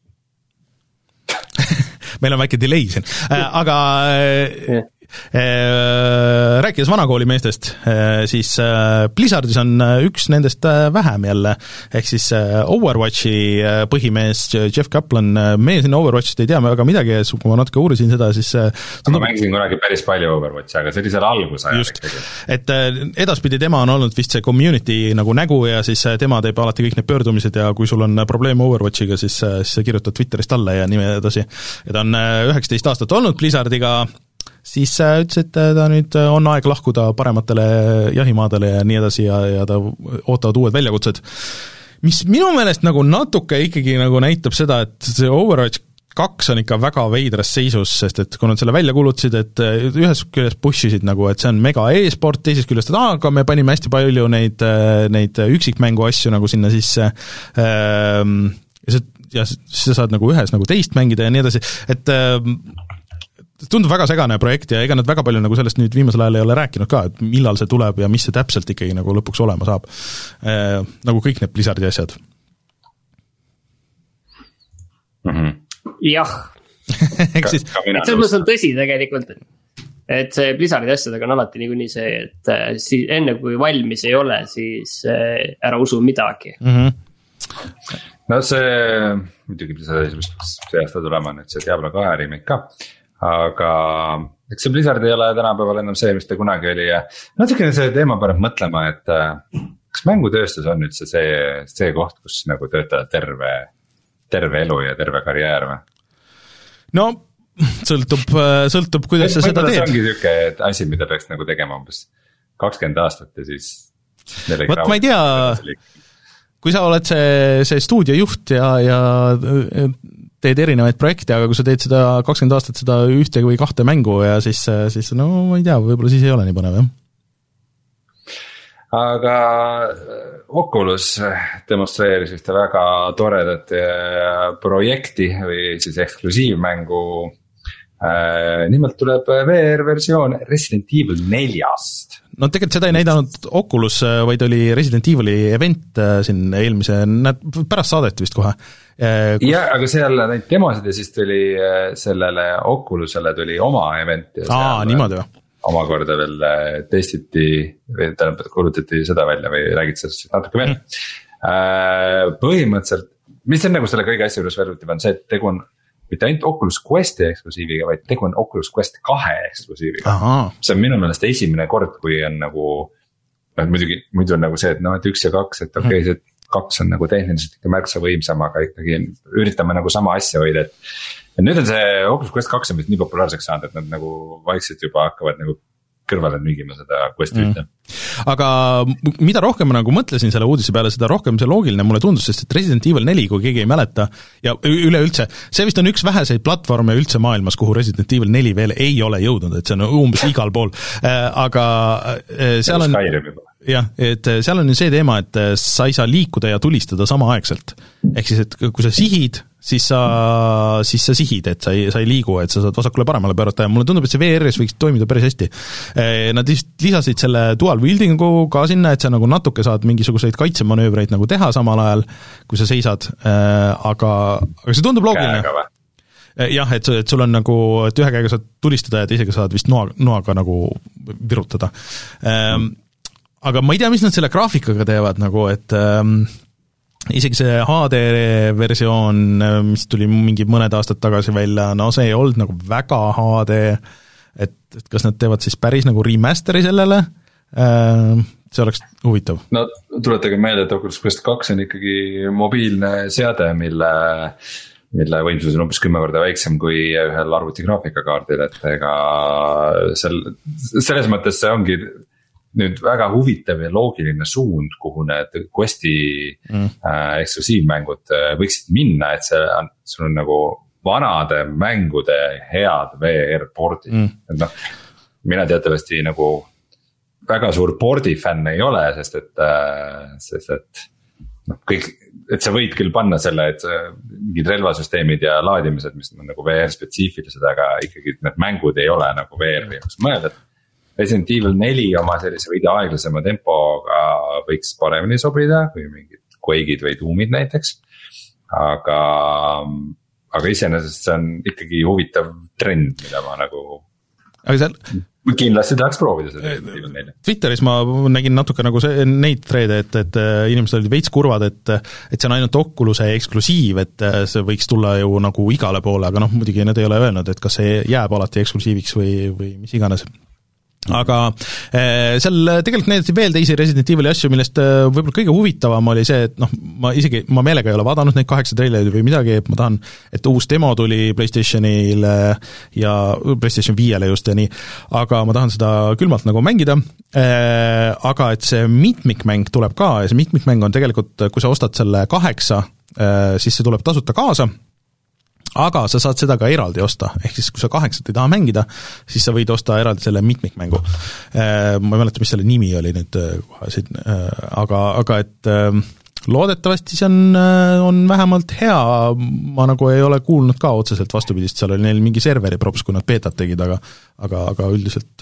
meil on väike delay siin, aga yeah. äh, rääkides vanakooli meestest, äh, siis äh, Blizzardis on üks nendest äh, vähem jälle, ehk siis äh, Overwatchi äh, põhimees Jeff Kaplan, äh, meie siin Overwatchist ei tea väga midagi, kui ma natuke uurisin seda, siis äh, ma mängisin kunagi päris palju Overwatchi, aga see oli seal algusajal ikkagi. Et äh, edaspidi tema on olnud vist see community nagu nägu ja siis äh, tema teeb alati kõik need pöördumised ja kui sul on probleem Overwatchiga, siis, äh, siis kirjutad Twitterist alla ja nii edasi. Ja ta on üheksateist aastat olnud Blizzardiga, siis ütles, et ta nüüd on aeg lahkuda parematele jahimaadele ja nii edasi ja, ja ta ootavad uued väljakutsed. Mis minu meelest nagu natuke ikkagi nagu näitab seda, et see Overwatch kaks on ikka väga veidras seisus, sest et kui nad selle välja kulutasid, et ühest küljest pushisid nagu, et see on mega e-sport, teisest küljest, et aga me panime hästi palju neid, neid üksikmängu asju nagu sinna sisse ähm, ja, see, ja sa saad nagu ühes nagu teist mängida ja nii edasi, et ähm, tundub väga segane projekt ja ega nad väga palju nagu sellest nüüd viimasel ajal ei ole rääkinud ka, et millal see tuleb ja mis see täpselt ikkagi nagu lõpuks olema saab. Äh, nagu kõik need Blizzardi asjad. Mm-hmm. Jah. Siis, et see mõttes on tõsi tegelikult, et see Blizzardi asjadega on alati niikuinii see, et enne kui valmis ei ole, siis ära usu midagi. Mm-hmm. no see, muidugi Blizzardi see aasta tulema nüüd see Diablo kahe remake ka, aga eks see Blizzard ei ole tänapäeval enam see, mis ta kunagi oli ja natukene see teema paneb mõtlema, et kas mängutööstus on üldse see, see koht, kus nagu töötada terve, terve elu ja terve karjäär või? No sõltub, sõltub, kuidas sa seda teed. See ongi siuke asi, mida peaks nagu tegema umbes kakskümmend aastat ja siis Võt ma ei tea, kui sa oled see, see stuudiojuht ja, ja teed erinevaid projekte, aga kui sa teed seda kakskümmend aastat seda ühte või kahte mängu ja siis, siis no ma ei tea, võib-olla siis ei ole nii põnev, jah. Aga Oculus demonstreeris ühte väga toredat projekti või siis eksklusiivmängu. Nimelt tuleb V R-versioon Resident Evil neljast. No tegelikult seda ei näidanud Oculus, vaid oli Resident Evili event siin eelmise, pärast saadeti vist kohe. Kus... Ja, aga seal neid demosid ja siis tuli sellele Oculusele tuli oma event. Aa, niimoodi või? Omakorda veel testiti, või tähendab, kuulutati seda välja või räägid sellest natuke veel. Mm. Põhimõtteliselt, mis on nagu selle kõige asja juures väljutiv on see, et tegu on mitte ainult Oculus Questi eksklusiiviga, vaid tegu on Oculus Quest kahe eksklusiiviga. See on minu meelest esimene kord, kui on nagu, muidugi, muidu on nagu see, et no, et üks ja kaks, et okei okay,, see kaks on nagu tehniliselt ikka märksa võimsam, aga ikkagi üritame nagu sama asja hoida, et ja nüüd on see Oculus Quest kaks on nii populaarseks saanud, et nad nagu vaikselt juba hakkavad nagu kõrvale müügima seda Questi ühte. Mm. Aga mida rohkem ma nagu mõtlesin selle uudise peale, seda rohkem see loogiline mulle tundus, sest et Resident Evil neli, kui keegi ei mäleta, ja üleüldse, see vist on üks väheseid platvorme üldse maailmas, kuhu Resident Evil neli veel ei ole jõudnud, et see on umbes igal pool, aga seal on, jah, et seal on see teema, et sa ei saa liikuda ja tulistada samaaegselt. Ehk siis, et kui sa sihid, siis sa, siis sa sihid, et sa ei, sa ei liigu, et sa saad vasakule paremale pöörata ja mulle tundub, et see V R-is võiks toimida päris hästi. Nad lisasid selle dual wieldingu ka sinna, et sa nagu natuke saad mingisuguseid kaitsemanöövreid nagu teha samal ajal, kui sa seisad, aga, aga see tundub loogiline. Jah, et, et sul on nagu, et ühe käega saad tulistada ja teisega saad vist noa, noaga nagu virutada. Mm. Aga ma ei tea, mis nad selle graafikaga teevad nagu, et ähm, isegi see H D versioon, mis tuli mingi mõned aastad tagasi välja, no see ei olnud nagu väga H D, et, et kas nad teevad siis päris nagu remasteri sellele, see oleks huvitav. No tuletage meelde, et Oculus Quest kaks on ikkagi mobiilne seade, mille, mille võimsus on umbes kümme korda väiksem kui ühel arvuti graafikakaardil, et ega sel, selles mõttes see ongi nüüd väga huvitav ja loogiline suund, kuhu need Questi mm. äh, eksklusiivmängud äh, võiksid minna, et see on, sul on nagu vanade mängude head V R-pordid mm.. et noh, mina teatavasti nagu väga suur pordi fänn ei ole, sest et äh, sest et noh, kõik, et sa võid küll panna selle, et mingid relvasüsteemid ja laadimised, mis on nagu V R-spetsiifilised, aga ikkagi need mängud ei ole nagu V R-i jaoks mõeldud. Resident Evil neli oma sellise veidi aeglasema tempoga võiks paremini sobida kui mingid Quake'id või Doom'id näiteks. Aga, aga iseenesest see on ikkagi huvitav trend, mida ma nagu aga seal... kindlasti tahaks proovida seda Resident Evil neli. Twitteris ma nägin natuke nagu see, neid treide, et, et inimesed olid veits kurvad, et, et see on ainult Oculus'e eksklusiiv, et see võiks tulla ju nagu igale poole, aga noh, muidugi nad ei ole öelnud, et kas see jääb alati eksklusiiviks või, või mis iganes. Aga seal tegelikult näidati veel teisi Resident Evili asju, millest võib-olla kõige huvitavam oli see, et noh, ma isegi, ma meelega ei ole vaadanud neid kaheksa treilerid või midagi, et ma tahan, et uus demo tuli PlayStationile ja PlayStation viiele just ja nii, aga ma tahan seda külmalt nagu mängida, aga et see mitmikmäng tuleb ka ja see mitmikmäng on tegelikult, kui sa ostad selle kaheksa, siis see tuleb tasuta kaasa, aga sa saad seda ka eraldi osta, ehk siis kui sa kaheksat ei taha mängida, siis sa võid osta eraldi selle mitmikmängu. Ma ei mäleta, mis selle nimi oli nüüd kohe siin, aga, aga et loodetavasti see on, on vähemalt hea, ma nagu ei ole kuulnud ka otseselt vastupidist, seal oli neil mingi serveri props, kui nad beetat tegid, aga, aga, aga üldiselt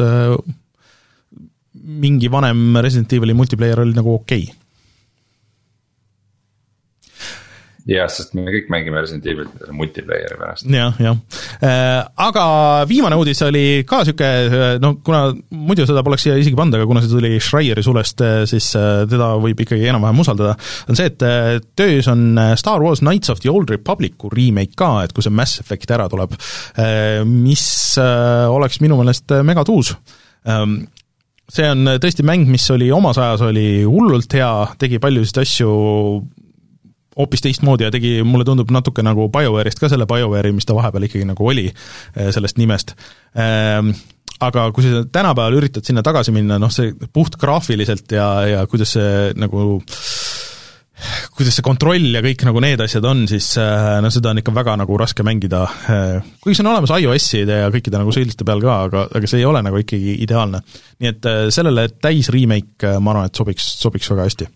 mingi vanem Resident Evili multiplayer oli nagu okei. jah, sest me kõik mängime Resident Evil'i multiplayeri pärast. jah, jah. Aga viimane uudis oli ka siuke, no kuna muidu seda poleks siia isegi pannud, aga kuna see tuli Schreieri sulest, siis teda võib ikkagi enam-vähem usaldada, on see, et töös on Star Wars Knights of the Old Republicu remake ka, et kui see Mass Effect ära tuleb, mis oleks minu meelest megatuus. See on tõesti mäng, mis oli omas ajas oli hullult hea, tegi paljusid asju hoopis teistmoodi ja tegi, mulle tundub natuke nagu BioWare'ist ka selle BioWare'i, mis ta vahepeal ikkagi nagu oli sellest nimest. Aga kui sa tänapäeval üritad sinna tagasi minna, noh see puht graafiliselt ja, ja kuidas see nagu kuidas see kontroll ja kõik nagu need asjad on, siis no seda on ikka väga nagu raske mängida. Kuigi see on olemas iOS-ide ja kõikide nagu sõiliste peal ka, aga, aga see ei ole nagu ikkagi ideaalne. Nii et sellele täis remake, ma arvan, et sobiks, sobiks väga hästi.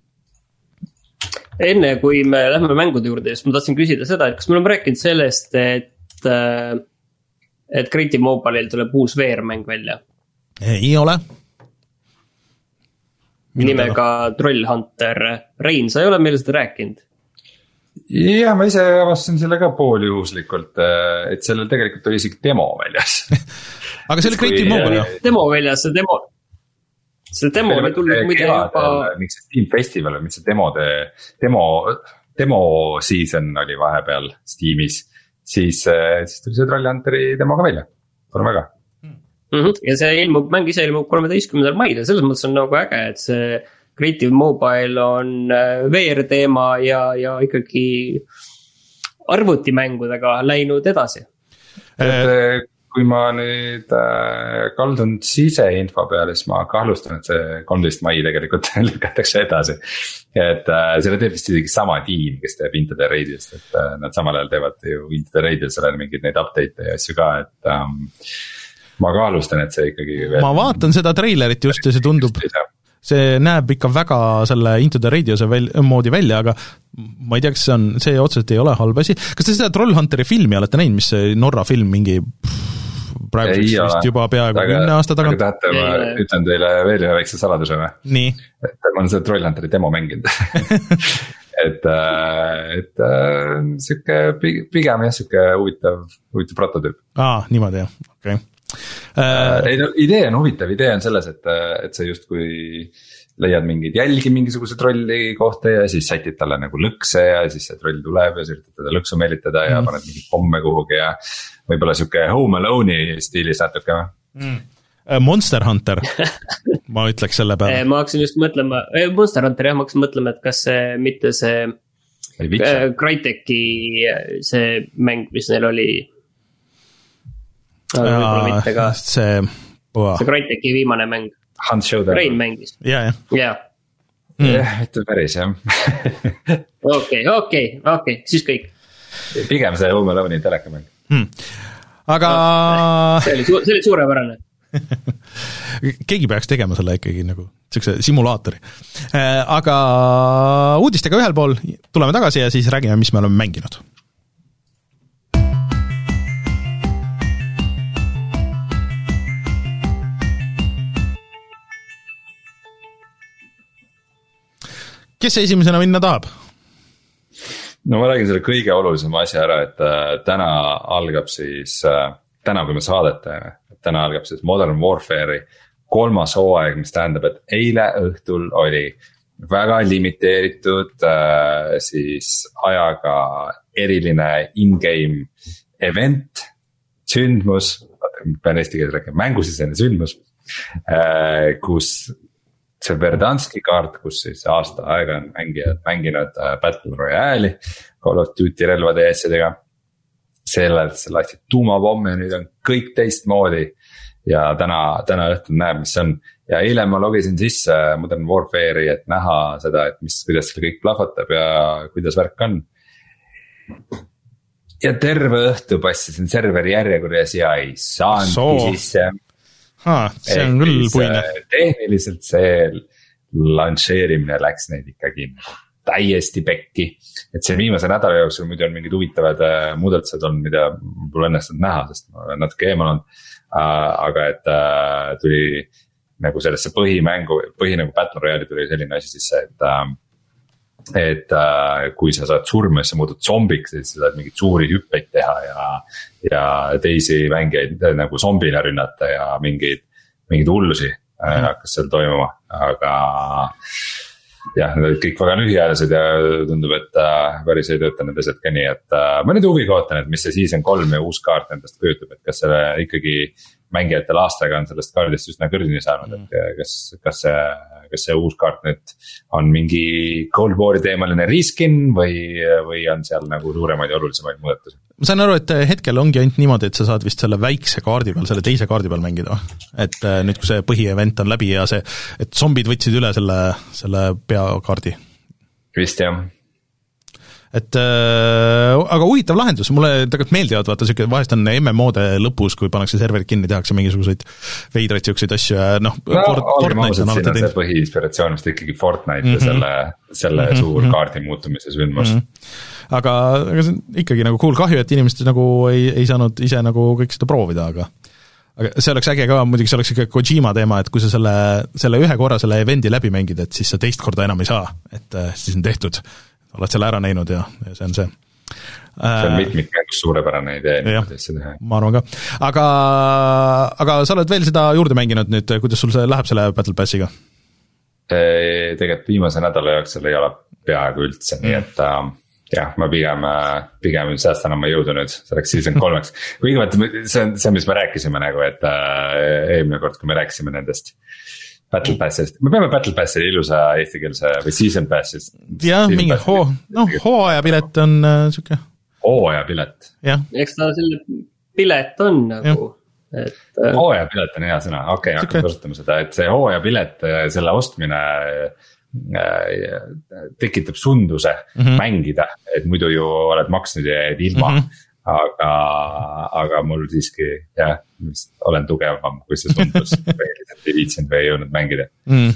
Enne kui me lähme mängude juurde, siis ma tahtsin küsida seda, et kas me oleme rääkinud sellest, et et Creative Mobile'il tuleb uus V R-mäng välja? Ei ole. Nimega Trollhunter. Rein, sa ei ole meile seda rääkinud? Ja ma ise avastasin selle ka pooljuhuslikult, et sellel tegelikult oli isegi demo väljas. Aga see oli Creative Mobile, jah? Demo väljas, see demo... See demo oli tulnud muide juba... Miks see Steam Festival, miks see demode, demo, demo season oli vahepeal Steamis, siis, siis tuli see Trollhunteri demo ka välja. Tore väga. Mm-hmm. Ja see ilmub, mäng ise ilmub kolmeteistkümnendal mail ja selles mõttes on nagu äge, et see Creative Mobile on V R teema ja, ja ikkagi arvutimängudega läinud edasi. Et, kui ma nüüd äh, kaldun siseinfo peale, siis ma kahlustan, et see kolmteist mai tegelikult lükatakse edasi. Et äh, selle teeb vist isegi sama tiim, kes teeb Into the Radiust, et äh, nad samal ajal teevad ju Into the Radiusele mingeid neid update'e ja asju ka, et ähm, ma kahlustan, et see ikkagi veel... Ma vaatan seda treilerit just ja see tundub, see näeb ikka väga selle Into the Radiuse väl, moodi välja, aga ma ei tea, kas see on, see otseselt ei ole halb asi. Kas te seda Trollhunteri filmi olete näinud, mis see Norra film mingi... praegu vist juba peaaegu kümne aasta tagant. Aga tahate, ma ütlen teile veel ühe väikse saladuse või? Nii. Et ma olen seda Trollhunteri demo mänginud. et, et siuke, pigem jah, siuke huvitav, huvitav prototüüp. Aa, niimoodi jah, okei okay. Ei no idee on huvitav, idee on selles, et, et sa just kui leiad mingeid jälgi mingisuguse trolli kohta ja siis sätid talle nagu lõkse ja siis see troll tuleb ja sa üritad teda lõksu meelitada ja mm. paned mingid pomme kuhugi ja võib-olla siuke Home Alone'i stiilis natuke. Mm. Monster Hunter, ma ütleks selle peale. Ma hakkasin just mõtlema, Monster Hunter jah, ma hakkasin mõtlema, et kas see mitte see Crytek'i see mäng, mis neil oli. Võib-olla mitte ka. See, see Crytek'i viimane mäng. Rein mängis. Ja, ja. Ja. Jah, mitte päris jah. Okei, okei, okei, siis kõik. Pigem see Home Alone'i telekamäng. Hmm. Aga see oli, see oli suurepärane. Keegi peaks tegema selle ikkagi nagu siukse simulaatori. Aga uudistega ühel pool tuleme tagasi ja siis räägime, mis me oleme mänginud. Kes esimesena minna tahab? No ma räägin selle kõige olulisema asja ära, et äh, täna algab siis, äh, täna kui me saadet teeme, täna algab siis Modern Warfare'i kolmas hooaeg, mis tähendab, et eile õhtul oli väga limiteeritud äh, siis ajaga eriline in-game event, sündmus, pean eesti keeles rääkima, mängusisene sündmus, äh, kus see Verdanski kaart, kus siis aasta aega on mängijad mänginud Battle Royale'i Call of Duty relvade ja asjadega. Sellelt see lahtsid tuumapomm ja nüüd on kõik teistmoodi ja täna, täna õhtul näeb, mis on. Ja eile ma logisin sisse Modern Warfare'i, et näha seda, et mis, kuidas see kõik plahvatab ja kuidas värk on. Ja terve õhtu passisin serveri järjekorras ja ei saanudki sisse. Haa, see on küll puine. Tehniliselt see lansseerimine läks neid ikkagi täiesti pekki. Et see viimase nädala jooksul muidu on mingid huvitavad muudatused on, mida pole õnnestunud näha, sest ma olen natuke eemanud. Aga et tuli nagu sellesse põhimängu, põhi nagu Battle Royale'i tuli selline asi sisse, et et äh, kui sa saad surma, siis sa muutud zombiks, siis sa saad mingeid suuri hüppeid teha ja, ja teisi mängijaid nagu zombina rünnata ja mingeid, mingeid hullusi äh, hakkas seal toimuma, aga jah, need olid kõik väga lühiajalised ja tundub, et äh, päris ei tööta need asjad ka nii, et äh, ma nüüd huviga ootan, et mis see season kolm ja uus kaart endast kujutab, et kas selle ikkagi mängijatel aastaga on sellest kaardist üsna kõrgini saanud, et kas, kas see, kas see uus kaart nüüd on mingi Cold War'i teemaline reskin või, või on seal nagu suuremaid ja olulisemaid muudatusi? Ma sain aru, et hetkel ongi ainult niimoodi, et sa saad vist selle väikse kaardi peal, selle teise kaardi peal mängida. Et nüüd, kui see põhievent on läbi ja see, et zombid võtsid üle selle, selle peakaardi. Vist jah. Et äh, aga huvitav lahendus, mulle tegelikult meeldivad, vaata siuke, vahest on M M O-de lõpus, kui pannakse serverid kinni, tehakse mingisuguseid veidraid siukseid asju ja noh no, Fortnite on alati teinud. See põhiinspiratsioon vist ikkagi Fortnite mm -hmm. ja selle, selle mm -hmm. suur kaardi muutumise sündmus mm. -hmm. aga, aga see on ikkagi nagu cool, kahju, et inimesed nagu ei, ei saanud ise nagu kõik seda proovida, aga aga see oleks äge ka, muidugi see oleks ikka Kojima teema, et kui sa selle, selle ühe korra selle event'i läbi mängid, et siis sa teist korda enam ei saa, et siis on tehtud oled selle ära näinud ja, ja see on see. See on mitmikmängus suurepärane idee. Ma arvan ka. Aga, aga sa oled veel seda juurde mänginud nüüd, kuidas sul see läheb selle Battle Passiga? Tegelikult viimase nädala jooksul ei ole peaaegu üldse, mm. nii et äh, jah, ma pigem, pigem säästan oma jõudu nüüd, see oleks season kolmeks. Kuigi vaata, see on see, mis me rääkisime nagu, et äh, eelmine kord, kui me rääkisime nendest Battle Passist, me peame Battle Passi ilusa eestikeelse või Season Passist. jah, mingi hoo, noh, hooajapilet on äh, siuke. Hooajapilet. Eks ta selle pilet on nagu. Et, äh... hooajapilet on hea sõna, okei okay,, hakkame kasutama seda, et see hooajapilet, selle ostmine äh, tekitab sunduse mm -hmm. mängida, et muidu ju oled maksnud ja jääd ilma. Mm -hmm. Aga, aga mul siiski jah, olen tugevam kui see sundus või lihtsalt ei viitsinud või ei jõudnud mängida mm.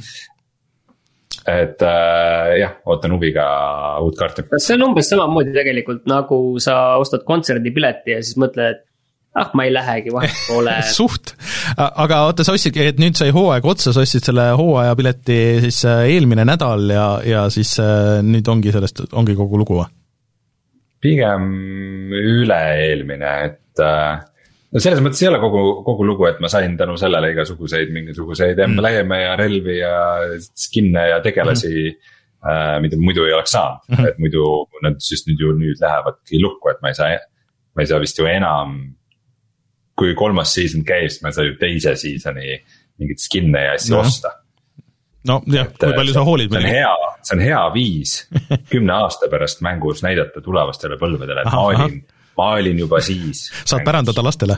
Et äh, jah, ootan huviga uut kaarti. See on umbes samamoodi tegelikult, nagu sa ostad kontserdipileti ja siis mõtled, et ah, ma ei lähegi, vahet pole. Suht, aga oota, sa ostsid, et nüüd sai hooaeg otsa, sa ostsid selle hooajapileti siis eelmine nädal ja, ja siis nüüd ongi sellest, ongi kogu lugu või? Pigem üle-eelmine, et no selles mõttes ei ole kogu, kogu lugu, et ma sain tänu sellele igasuguseid mingisuguseid embleeme ja relvi ja skinne ja tegelasi mm., äh, mida muidu ei oleks saanud mm. -hmm. Et muidu nad siis nüüd ju nüüd lähevadki lukku, et ma ei saa, ma ei saa vist ju enam, kui kolmas season käib, ma ei saa ju teise seasoni mingit skinne ja asja no. osta. No jah, kui palju sa hoolid? See on hea, see on hea viis kümne aasta pärast mängus näidata tulevastele põlvedele, et aha, ma olin, ma olin juba siis. Saad mängus pärandada lastele.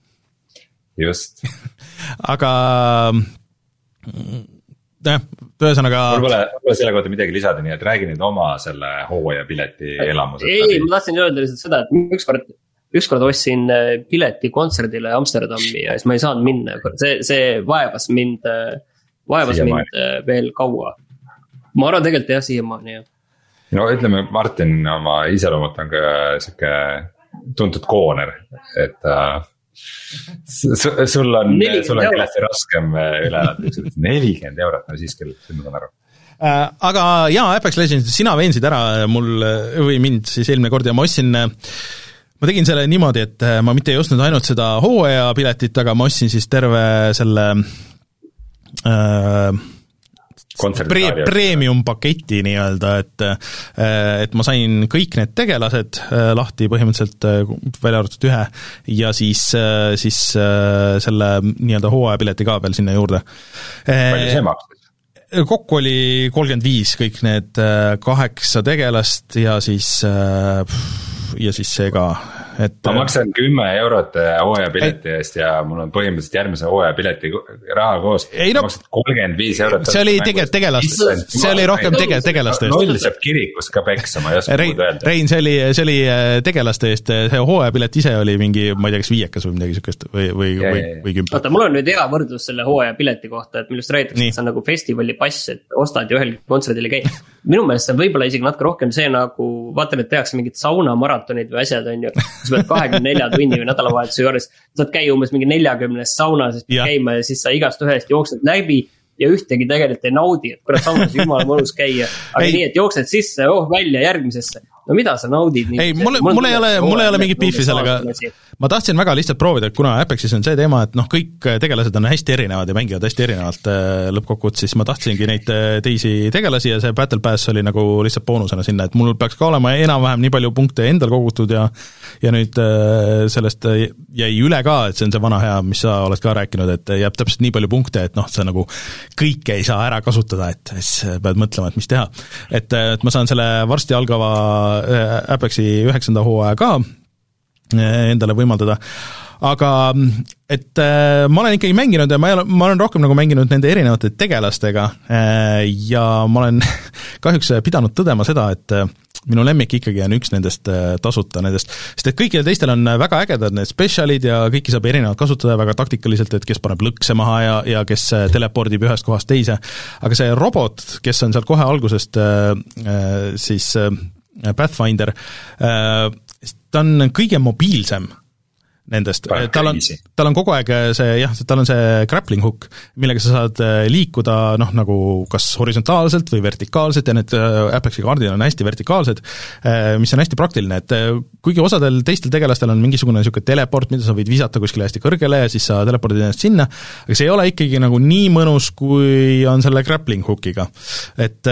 Just. Aga jah, ühesõnaga. Mul pole, pole selle kohta midagi lisada, nii et räägi nüüd oma selle hooajapileti elamused. Ei, ma tahtsin öelda lihtsalt seda, et ükskord, ükskord ostsin pileti kontserdile Amsterdami ja siis ma ei saanud minna. See, see vaevas mind... vaevas mind veel kaua. Ma arvan tegelikult jah, siiamaani jah. No ütleme, Martin oma iseloomult on ka siuke tuntud kooner, et uh, sul on, sul on kindlasti raskem üle elada, nelikümmend eurot, no siis küll, siin ma saan aru. Äh, aga jaa, Apex Legends, sina veensid ära mul või mind siis eelmine kord ja ma ostsin, ma tegin selle niimoodi, et ma mitte ei ostnud ainult seda hooajapiletit, aga ma ostsin siis terve selle Pre, premium paketi nii-öelda, et, et ma sain kõik need tegelased lahti põhimõtteliselt välja arvatud ühe ja siis, siis selle nii-öelda hooajapileti ka veel sinna juurde. Palju see maksis? Kokku oli kolmkümmend viis kõik need kaheksa tegelast ja siis, ja siis see ka. Et, ma maksan kümme eurot hooajapileti eest ja mul on põhimõtteliselt järgmise hooajapileti raha koos. Ei, no, ma maksan kolmkümmend viis eurot. See oli tegelikult tegelast, see oli rohkem tege, tegelaste eest. Null saab kirikus ka peksa, ma ei oska muud öelda. Rein, see oli, see oli tegelaste eest, see hooajapilet ise oli mingi, ma ei tea, kas viiekas või midagi sükest või, või, või, või kümp. Vaata, mul on nüüd hea võrdlus selle hooajapileti kohta, et millest räägitakse, et see on nagu festivali pass, et ostad ja ühel kontserdil käi. Minu meelest see on võib-olla isegi natuke rohkem see nagu, vaata, et tehakse mingid saunamaratonid või asjad, on ju, sa pead kahekümne nelja tunni või nädalavahetuse juures, saad käia umbes mingi neljakümnes saunas, siis käima ja siis sa igast ühest jooksed läbi, ja ühtegi tegelikult ei naudi, et kurat samas jumala mõnus käia, aga ei. Nii, et jooksed sisse, oh välja järgmisesse, no mida sa naudid? Ei, mul, mul, mul ei ole, mul ei ole mingit beefi sellega, ma tahtsin väga lihtsalt proovida, et kuna Apexis on see teema, et noh, kõik tegelased on hästi erinevad ja mängivad hästi erinevalt lõppkokkuvõttes, siis ma tahtsingi neid teisi tegelasi ja see Battle Pass oli nagu lihtsalt boonusena sinna, et mul peaks ka olema enam-vähem nii palju punkte endal kogutud ja ja nüüd sellest jäi üle ka, et see on see vana hea, mis sa oled ka rääkinud, et jääb täpselt nii palju punkte, et noh, sa nagu kõike ei saa ära kasutada, et siis pead mõtlema, et mis teha. Et, et ma saan selle varsti algava Apexi üheksanda hooaja ka endale võimaldada, aga et ma olen ikkagi mänginud ja ma, ei ole, ma olen rohkem nagu mänginud nende erinevate tegelastega ja ma olen kahjuks pidanud tõdema seda, et minu lemmik ikkagi on üks nendest tasuta nendest, sest et kõikidel teistel on väga ägedad need specialid ja kõiki saab erinevalt kasutada väga taktikaliselt, et kes paneb lõkse maha ja, ja kes telepordib ühest kohast teise, aga see robot, kes on seal kohe algusest siis Pathfinder, ta on kõige mobiilsem nendest, tal on, tal on kogu aeg see, jah, tal on see grappling hook, millega sa saad liikuda noh, nagu kas horisontaalselt või vertikaalselt ja need Apexi kaardid on hästi vertikaalsed, mis on hästi praktiline, et kuigi osadel teistel tegelastel on mingisugune niisugune teleport, mida sa võid visata kuskile hästi kõrgele ja siis sa telepordid ennast sinna, aga see ei ole ikkagi nagu nii mõnus, kui on selle grappling hookiga, et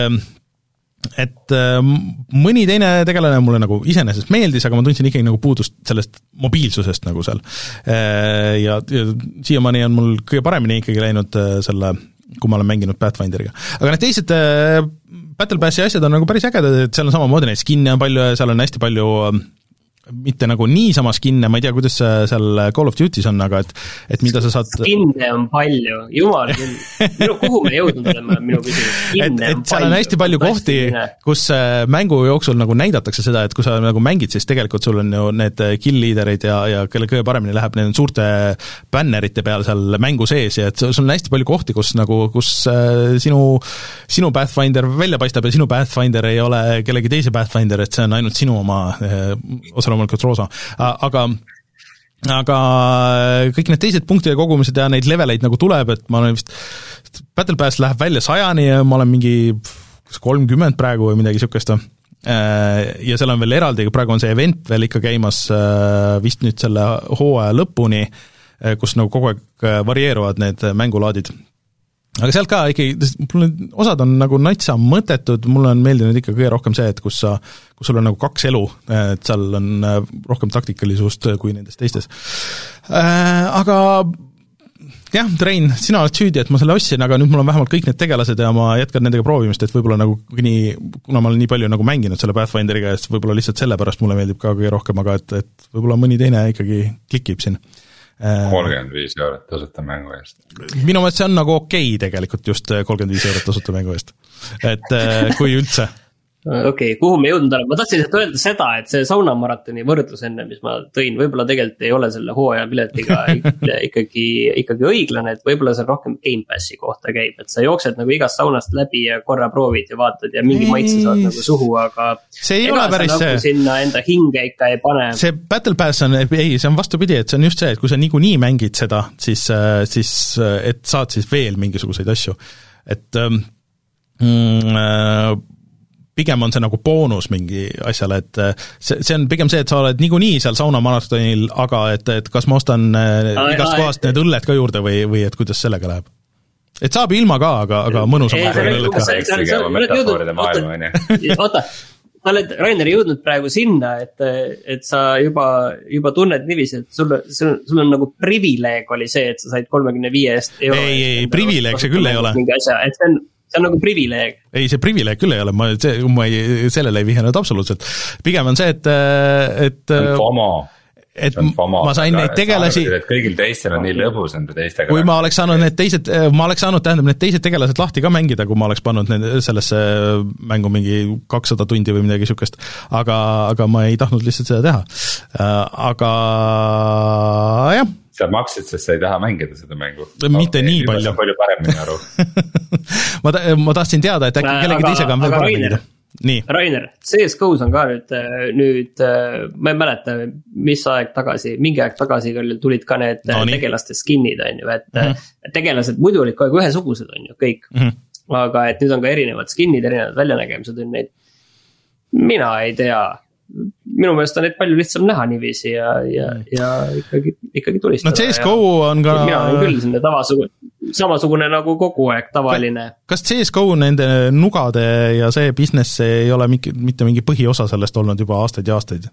et mõni teine tegelane mulle nagu iseenesest meeldis, aga ma tundsin ikkagi nagu puudust sellest mobiilsusest nagu seal. Ja, ja siiamaani on mul kõige paremini ikkagi läinud selle, kui ma olen mänginud Pathfinderiga. Aga need teised Battle Passi asjad on nagu päris ägedad, et seal on samamoodi neid skinne on palju ja seal on hästi palju mitte nagu niisama skinne, ma ei tea, kuidas seal Call of Duty's on, aga et, et mida sa saad... Skinne on palju, jumal küll. Minu, kuhu me jõudnud oleme, minu küsimus. Et, et seal on hästi palju kohti, kus mängu jooksul nagu näidatakse seda, et kui sa nagu mängid, siis tegelikult sul on ju need kill-liiderid ja, ja kelle kõige paremini läheb, need on suurte bännerite peal seal mängu sees ja et sul on hästi palju kohti, kus nagu, kus sinu, sinu Pathfinder välja paistab ja sinu Pathfinder ei ole kellegi teise Pathfinder, et see on ainult sinu oma osa loomulikult roosa, aga aga kõik need teised punktide kogumised ja neid leveleid nagu tuleb, et ma olen vist, Battle Pass läheb välja sajani ja ma olen mingi kolmkümmend praegu või midagi sükest ja seal on veel eraldi, praegu on see event veel ikka käimas vist nüüd selle hooaja lõpuni, kus nagu kogu aeg varieeruvad need mängulaadid. Aga sealt ka ikkagi, osad on nagu natsa mõttetud, mulle on meeldinud ikka kõige rohkem see, et kus sa, kus sul on nagu kaks elu, et seal on rohkem taktikalisust kui nendes teistes. Aga jah, Rein, sina oled süüdi, et ma selle ostsin, aga nüüd mul on vähemalt kõik need tegelased ja ma jätkan nendega proovimist, et võib-olla nagu nii, kuna ma olen nii palju nagu mänginud selle Pathfinderiga, et võib-olla lihtsalt sellepärast mulle meeldib ka kõige rohkem, aga et, et võib-olla mõni teine ikkagi klikib siin. kolmkümmend viis eurot tasuta mängu eest. Minu mõttes see on nagu okei tegelikult just kolmkümmend viis eurot tasuta mängu eest. Et kui üldse. Okei, okay, kuhu me jõudnud oleme? Ma tahtsin lihtsalt öelda seda, et see saunamaratoni võrdlus enne, mis ma tõin, võib-olla tegelikult ei ole selle hooaja piletiga ikkagi, ikkagi õiglane, et võib-olla see rohkem Game Passi kohta käib, et sa jooksed nagu igast saunast läbi ja korra proovid ja vaatad ja mingi maitse saad nagu suhu, aga see ei ole päris see, nagu sinna enda hinge ikka ei pane. See Battle Pass on, ei, see on vastupidi, et see on just see, et kui sa niikuinii mängid seda, siis, siis et saad siis veel mingisuguseid asju, et mm, pigem on see nagu boonus mingi asjale, et see, see on pigem see, et sa oled niikuinii seal saunamaratonil, aga et, et kas ma ostan ai, igast ai, kohast need õlled ka juurde või, või et kuidas sellega läheb. Et saab ilma ka, aga, aga mõnusam õlled ka. Oota, sa oled, Rainer, jõudnud praegu sinna, et, et sa juba, juba tunned niiviisi, et sul, sul, sul on nagu privileeg oli see, et sa said kolmekümne viie eest euro. Ei, ei, privileeg see küll ei ole. Asja, et see on see on nagu privileeg. Ei, see privileeg küll ei ole, ma, see, ma ei, sellele ei vihjanud absoluutselt. Pigem on see, et, et see on FOMO. Et ma sain neid tegelasi et kõigil teistel on nii lõbus nende teistega. Kui ma oleks saanud need teised, ma oleks saanud tähendab need teised tegelased lahti ka mängida, kui ma oleks pannud need, sellesse mängu mingi kakssada tundi või midagi sükest, aga, aga ma ei tahtnud lihtsalt seda teha. Aga jah. Sa maksid, sest sa ei taha mängida seda mängu. Mitte okay, nii palju. palju paremini aru. ma, ta, ma tahtsin teada, et äkki kellegi teisega on veel parem mängida. Rainer, C S G O-s on ka nüüd, nüüd, ma ei mäleta, mis aeg tagasi, mingi aeg tagasi tulid ka need no, tegelaste skin'id, on ju, et mm -hmm. tegelased muidu olid kogu aeg ühesugused, on ju, kõik mm. -hmm. aga et nüüd on ka erinevad skin'id, erinevad väljanägemised on neid, mina ei tea, minu meelest on neid palju lihtsam näha niiviisi ja, ja, ja ikkagi, ikkagi tulistada. No C S G O on ka... mina olen küll sinna tavasugune, samasugune nagu kogu aeg tavaline. Kas C S G O nende nugade ja see business ei ole mingi, mitte mingi põhiosa sellest olnud juba aastaid ja aastaid?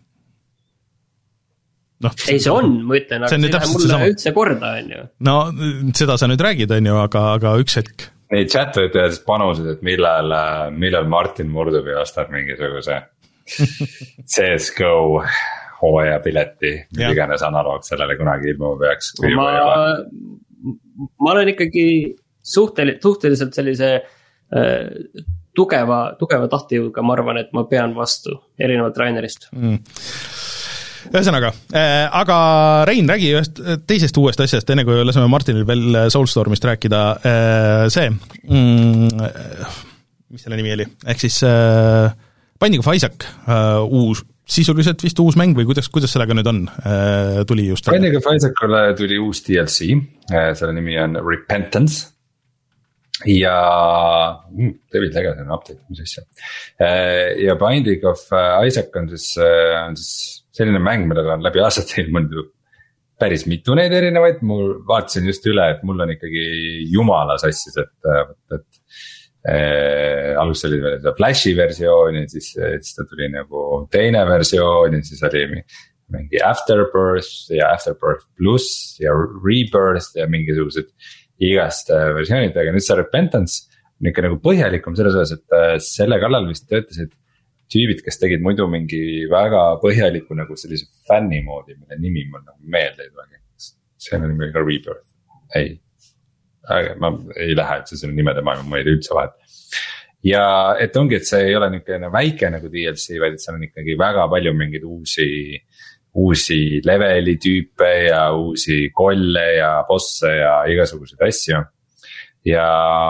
No, ei, see on, ma ütlen, aga see, see ei lähe mulle üldse korda, on ju. No seda sa nüüd räägid, on ju, aga, aga üks hetk. Neid chat-võtjad panusid, et millal, millal Martin murdub ja ostab mingisuguse C S G O hooaja pileti, mis iganes analoog sellele kunagi ilmuma peaks. Ma, ma olen ikkagi suhteliselt, suhteliselt sellise äh, tugeva, tugeva tahtejõuga, ma arvan, et ma pean vastu erinevalt Rainerist mm. Ühesõnaga, äh, aga Rein, räägi ühest teisest uuest asjast, enne kui laseme Martinil veel Soulstormist rääkida, äh, see mm, mis selle nimi oli, ehk siis äh, Binding of Isaac, äh, uus, sisuliselt vist uus mäng või kuidas, kuidas sellega nüüd on, äh, tuli just Binding of Isaacule tuli uus D L C, äh, selle nimi on Repentance ja mm, David Lega, see on update, mis asja äh, ja Binding of Isaac on siis, äh, on siis selline mäng, millel on läbi aastate ilmunud päris mitu neid erinevaid, mul vaatasin just üle, et mul on ikkagi jumala sassis, et, et äh, alguses oli veel seda Flashi versioon ja siis, siis ta tuli nagu teine versioon ja siis oli mingi Afterbirth ja Afterbirth pluss ja Rebirth ja mingisugused igast versioonid, aga nüüd see Repentance on ikka nagu põhjalikum selles osas, et selle kallal vist töötasid tüübid, kes tegid muidu mingi väga põhjaliku nagu sellise fänni moodi, mille nimi mul nagu meelde ei tulegi. See on mingi ka Rebirth. Ei, aga ma ei lähe üldse selle nimede maailma, ma ei tea üldse vahet. Ja et ongi, et see ei ole niisugune väike nagu D L C, vaid et seal on ikkagi väga palju mingeid uusi, uusi leveli tüüpe ja uusi kolle ja bosse ja igasuguseid asju. Ja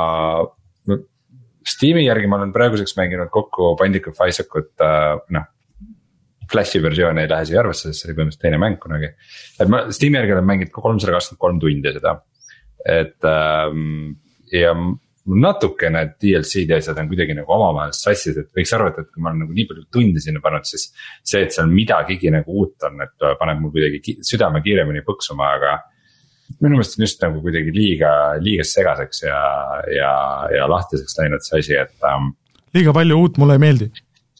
Steam'i järgi ma olen praeguseks mänginud kokku Binding of Isaacut, noh, Flashi versioon ei lähe siia arvesse, sest see oli põhimõtteliselt teine mäng kunagi. Et ma Steam'i järgi olen mänginud kolmsada kakskümmend kolm tundi seda. Et ja natukene D L C-d asjad on kuidagi nagu omavahel sassid, et võiks arvata, et kui ma olen nagu nii palju tundi sinna pannud, siis see, et seal midagigi nagu uut on, et paneb mul kuidagi südame kiiremini põksuma, aga minu meelest on just nagu kuidagi liiga, liiga segaseks ja, ja, ja lahtiseks läinud see asi, et um, liiga palju uut mulle ei meeldi.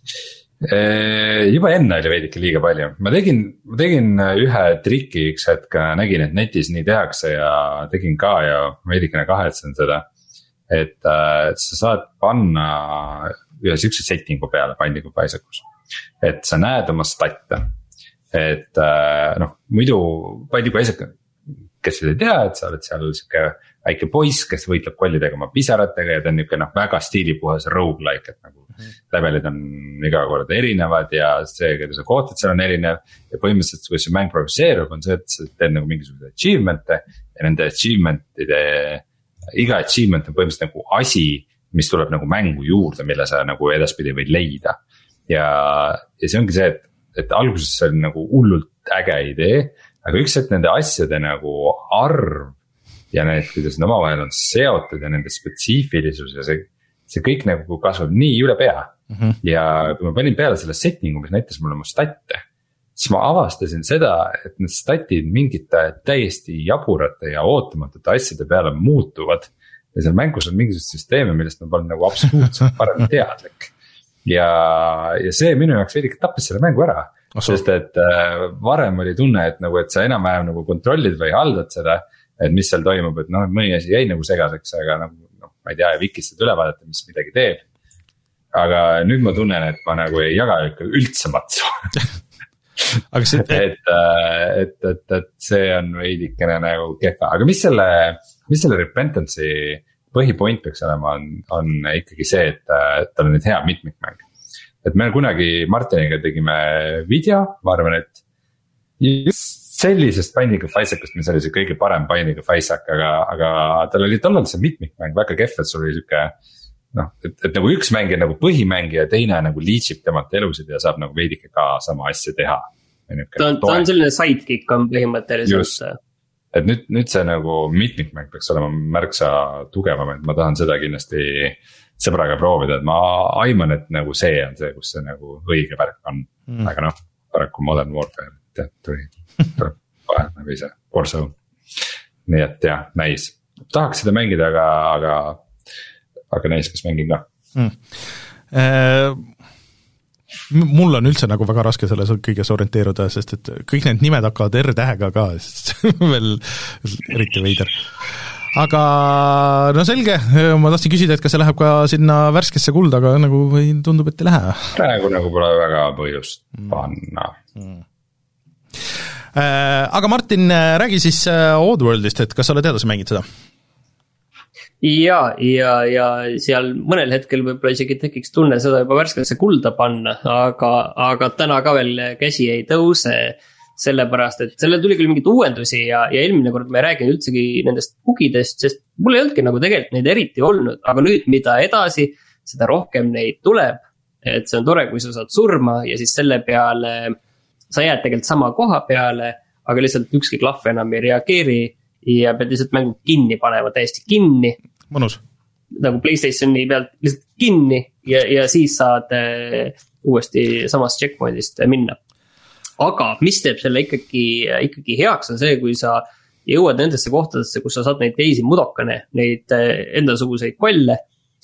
Juba enne oli veidike liiga palju. Ma tegin, ma tegin ühe triki üks hetk, nägin, et netis nii tehakse ja tegin ka ja veidikene kahetsen seda, et uh, sa saad panna ühe siukse settingu peale Binding of Isaacus, et sa näed oma statte, et uh, noh, muidu Binding of Isaac, kes ei tea, et sa oled seal siuke väike poiss, kes võitleb kollidega oma pisaratega ja ta on niuke noh, väga stiilipuhas roguelike, et nagu mm. levelid on iga kord erinevad ja see, keda sa kohtad seal on erinev. Ja põhimõtteliselt, kui see mäng progresseerub, on see, et sa teed nagu mingisugused achievement'e ja nende achievement'ide, iga achievement on põhimõtteliselt nagu asi, mis tuleb nagu mängu juurde, mille sa nagu edaspidi võid leida. Ja, ja see ongi see, et, et alguses see on nagu hullult äge idee. Aga üks, et nende asjade nagu arv ja need, kuidas need omavahel on seotud ja nende spetsiifilisus ja see, see kõik nagu kasvab nii üle pea. Mm-hmm. Ja kui ma panin peale selle settingu, mis näitas mulle mu statte, siis ma avastasin seda, et need statid mingite täiesti jaburate ja ootamatute asjade peale muutuvad. Ja seal mängus on mingisugust süsteeme, millest ma polnud nagu absoluutselt parem teadlik. Ja, ja see minu jaoks veidike tappis selle mängu ära. Asu. Sest et äh, varem oli tunne, et nagu, et sa enam-vähem nagu kontrollid või haldad seda, et mis seal toimub, et noh, mõni asi jäi nagu segaseks, aga noh, noh, ma ei tea, vikist üle vaadata, mis midagi teeb. Aga nüüd ma tunnen, et ma nagu ei jaga üldse matsu. Aga see... et, et, et, et see on veidikene nagu kehva, aga mis selle, mis selle Repentance'i põhipoint peaks olema, on, on ikkagi see, et, et tal on nüüd hea mitmikmäng. Et me kunagi Martiniga tegime video, ma arvan, et just sellisest Binding of Isaacust, mis oli see kõige parem Binding of Isaac, aga, aga tal oli tollal see mitmikmäng väga kehv, et sul oli siuke noh, et, et nagu üks mängija nagu põhimängija, teine nagu liitsib temalt elusid ja saab nagu veidike ka sama asja teha. Ta on, ta on selline sidekick on põhimõtteliselt. Et nüüd, nüüd see nagu mitmikmäng peaks olema märksa tugevam, et ma tahan seda kindlasti sõbraga proovida, et ma aiman, et nagu see on see, kus see nagu õige värk on mm., aga noh, paraku Modern Warfare, tead, tuli, tuleb kohe nagu ise, Warzone. Nii et jah, näis, tahaks seda mängida, aga, aga, aga näis, kas mängin ka mm.. Äh... mul on üldse nagu väga raske selles kõiges orienteeruda, sest et kõik need nimed hakkavad R-tähega ka, sest veel eriti veider. Aga no selge, ma tahtsin küsida, et kas see läheb ka sinna värskesse kulda, aga nagu tundub, et ei lähe. Praegu nagu pole väga põhjust panna. Mm. Aga Martin, räägi siis Oddworldist, et kas sa oled edasi mängid seda? Ja, ja, ja seal mõnel hetkel võib-olla isegi tekiks tunne seda juba värskesse kulda panna, aga, aga täna ka veel käsi ei tõuse, sellepärast, et sellel tuli küll mingid uuendusi ja, ja eelmine kord ma ei räägi üldsegi nendest bugidest, sest mul ei olnudki nagu tegelikult neid eriti olnud, aga nüüd mida edasi, seda rohkem neid tuleb, et see on tore, kui sa saad surma ja siis selle peale sa jääd tegelikult sama koha peale, aga lihtsalt ükski klahv enam ei reageeri ja pead lihtsalt mängu kinni panema, täiesti kinni. Mõnus. Nagu PlayStationi pealt lihtsalt kinni ja, ja siis saad äh, uuesti samast checkpointist minna. Aga mis teeb selle ikkagi, ikkagi heaks on see, kui sa jõuad nendesse kohtadesse, kus sa saad neid teisi mudokane, neid äh, endasuguseid kolle,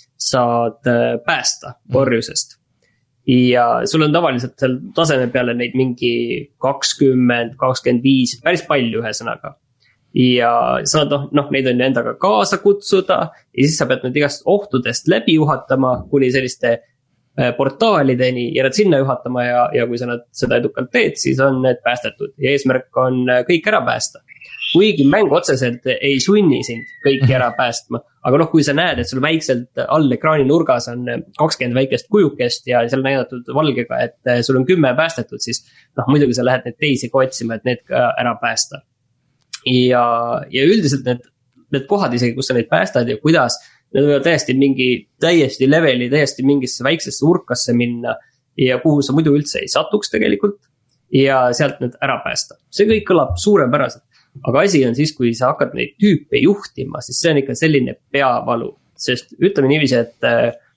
saad äh, päästa orjusest. Ja sul on tavaliselt seal taseme peale neid mingi kakskümmend, kakskümmend viis, päris palju ühesõnaga. Ja saad, noh, neid on endaga kaasa kutsuda ja siis sa pead nüüd igast ohtudest läbi juhatama kuni selliste portaalideni ja nad sinna juhatama ja, ja kui sa nad seda edukalt teed, siis on need päästetud ja eesmärk on kõik ära päästa. Kuigi mäng otseselt ei sunni sind kõiki ära päästma, aga noh, kui sa näed, et sul väikselt all ekraani nurgas on kakskümmend väikest kujukest ja seal näidatud valgega, et sul on kümme päästetud, siis noh, muidugi sa lähed need teisi ka otsima, et need ka ära päästa. Ja, ja üldiselt need, need kohad isegi, kus sa neid päästad ja kuidas, need võivad täiesti mingi, täiesti leveli, täiesti mingisse väiksesse urkasse minna ja kuhu sa muidu üldse ei satuks tegelikult ja sealt nüüd ära päästa. See kõik kõlab suurepäraselt, aga asi on siis, kui sa hakkad neid tüüpe juhtima, siis see on ikka selline peavalu, sest ütleme niiviisi, et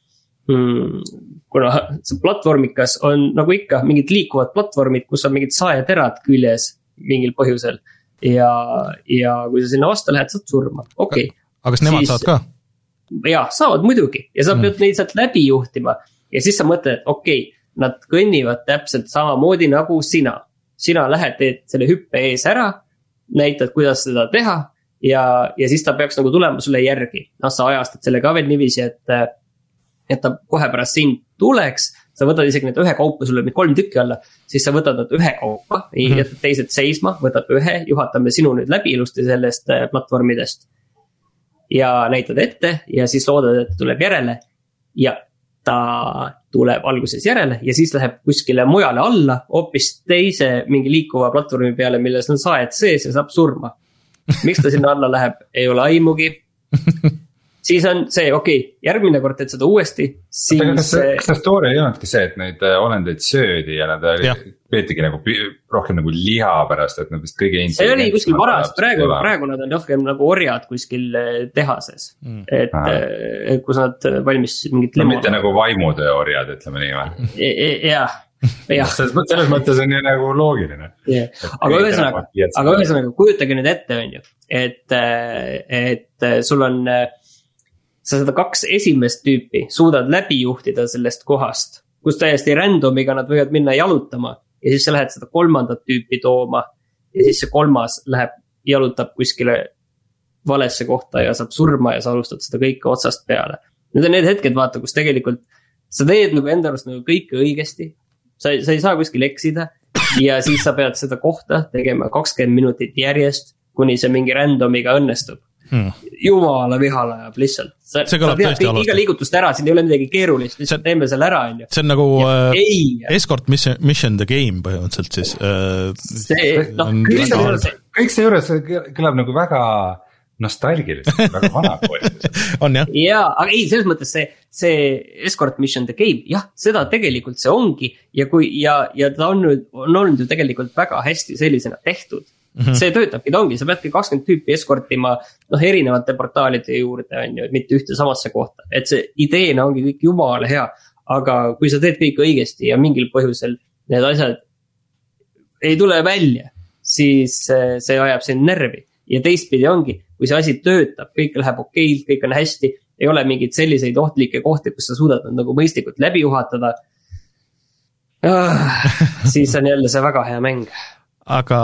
hmm, kuna see platvormikas on nagu ikka mingid liikuvad platvormid, kus on mingid saeterad küljes mingil põhjusel ja, ja kui sa sinna vastu lähed, saad surma, okei okay. Aga kas nemad siis, saavad ka? Jaa, saavad muidugi ja sa pead mm. neid sealt läbi juhtima ja siis sa mõtled, et okei okay, nad kõnnivad täpselt samamoodi nagu sina sina lähed, teed selle hüppe ees ära, näitad, kuidas seda teha ja, ja siis ta peaks nagu tulema sulle järgi. Noh, sa ajastad selle ka veel niiviisi, et, et ta kohe pärast sind tuleks, sa võtad isegi need ühe kaupa, sulle nüüd kolm tükki alla, siis sa võtad nad ühe kaupa, mm-hmm. jätad teised seisma, võtad ühe, juhatame sinu nüüd läbi ilusti sellest platvormidest ja näitad ette ja siis loodad, et tuleb järele ja ta tuleb alguses järele ja siis läheb kuskile mujale alla, hoopis teise mingi liikuva platvormi peale, milles on saed sees ja saab surma. Miks ta sinna alla läheb, ei ole aimugi. Siis on see, okei, okay, järgmine kord teed seda uuesti, siis... Kas, kas see story ei olnudki see, et neid olendeid söödi ja nad peetigi nagu rohkem nagu liha pärast, et nad vist kõige... See oli kuskil varast, praegu, praegu nad on rohkem nagu orjad kuskil tehases, mm. et ah. kus nad valmis mingit limo... No mitte nagu vaimude orjad, ütleme nii või? E, e, jah, jah. Selles mõttes on ju nagu loogiline. Yeah. Aga ühesõnaga, aga ühesõnaga, kujutage nüüd ette, on ju, et, et sul on... sa seda kaks esimest tüüpi suudad läbi juhtida sellest kohast, kus täiesti randomiga nad võivad minna jalutama ja siis sa lähed seda kolmandat tüüpi tooma ja siis see kolmas läheb, jalutab kuskile valesse kohta ja saab surma ja sa alustad seda kõike otsast peale. Need on need hetked, vaata, kus tegelikult sa teed nagu enda arust nagu kõike õigesti, sa, sa ei saa kuskil eksida ja siis sa pead seda kohta tegema kakskümmend minutit järjest, kuni see mingi randomiga õnnestub. Hmm. Jumala vihala ajab lihtsalt sa, sa tead kõik iga liigutust ära, siin ei ole midagi keerulist, lihtsalt teeme selle ära on ju. See on nagu ja, uh, escort mission, mission the game põhimõtteliselt siis uh, see, no, on, kõik, see juures, kõik see juures kõlab nagu väga nostalgiliselt väga vana kooli. on jah? jaa, aga ei, selles mõttes see, see escort mission the game, jah, seda tegelikult see ongi. Ja kui, ja, ja ta on nüüd, on olnud ju tegelikult väga hästi sellisena tehtud. Mm-hmm. See töötabki, ta ongi, sa peadki kakskümmend tüüpi eskortima, noh, erinevate portaalide juurde on ju, mitte ühte samasse kohta. Et see ideena ongi kõik jumala hea, aga kui sa teed kõik õigesti ja mingil põhjusel need asjad ei tule välja, siis see ajab sind närvi. Ja teistpidi ongi, kui see asi töötab, kõik läheb okeilt, kõik on hästi, ei ole mingid selliseid ohtlikke kohti, kus sa suudad nagu mõistlikult läbi juhatada, ah, siis on jälle see väga hea mäng. Aga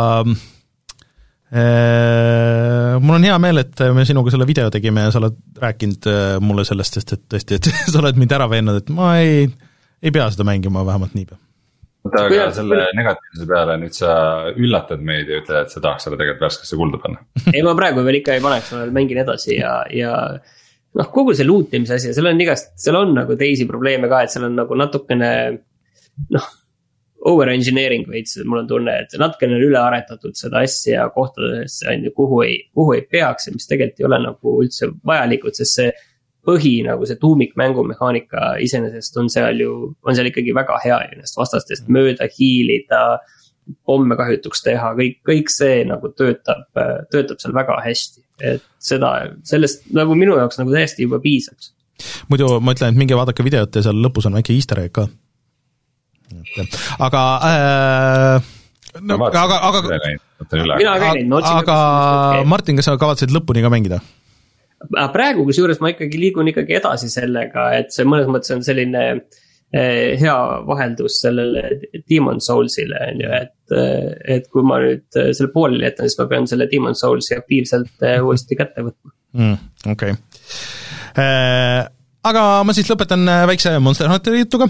äh, mul on hea meel, et me sinuga selle video tegime ja sa oled rääkinud mulle sellest, sest et tõesti, et sa oled mind ära veennud, et ma ei, ei pea seda mängima vähemalt nii pea. aga selle negatiivse peale nüüd sa üllatad meid ja ütled, et sa tahaks selle tegelikult värskesse kulda panna. ei, ma praegu veel ikka ei paneks, ma mängin edasi ja, ja noh, kogu see loot'imise asi, seal on igast, seal on nagu teisi probleeme ka, et seal on nagu natukene noh, over engineering veits, mul on tunne, et natukene on üle aretatud seda asja kohtadesse, kuhu ei, kuhu ei peaks ja mis tegelikult ei ole nagu üldse vajalikud, sest see põhi, nagu see tuumik mängumehaanika iseenesest on seal ju, on seal ikkagi väga hea ennast vastastest mööda hiilida, pomme kahjutuks teha, kõik, kõik see nagu töötab, töötab seal väga hästi. Et seda, sellest nagu minu jaoks nagu täiesti juba piisaks. Muidu ma ütlen, et minge vaadake videot ja seal lõpus on väike easter egg ka. Aga äh, no, aga, aga, aga, aga Martin, kas sa kavatsid lõpuni ka mängida? Praegu, kus juures ma ikkagi liigun ikkagi edasi sellega, et see mõnes mõttes on selline hea vaheldus sellele Demon Soulsile, et, et kui ma nüüd selle pooleli jätan, siis ma pean selle Demon Soulsi aktiivselt uuesti kätte võtma. Mm, okei. Okay. Aga ma siis lõpetan väikse Monster Hunteri jutuga.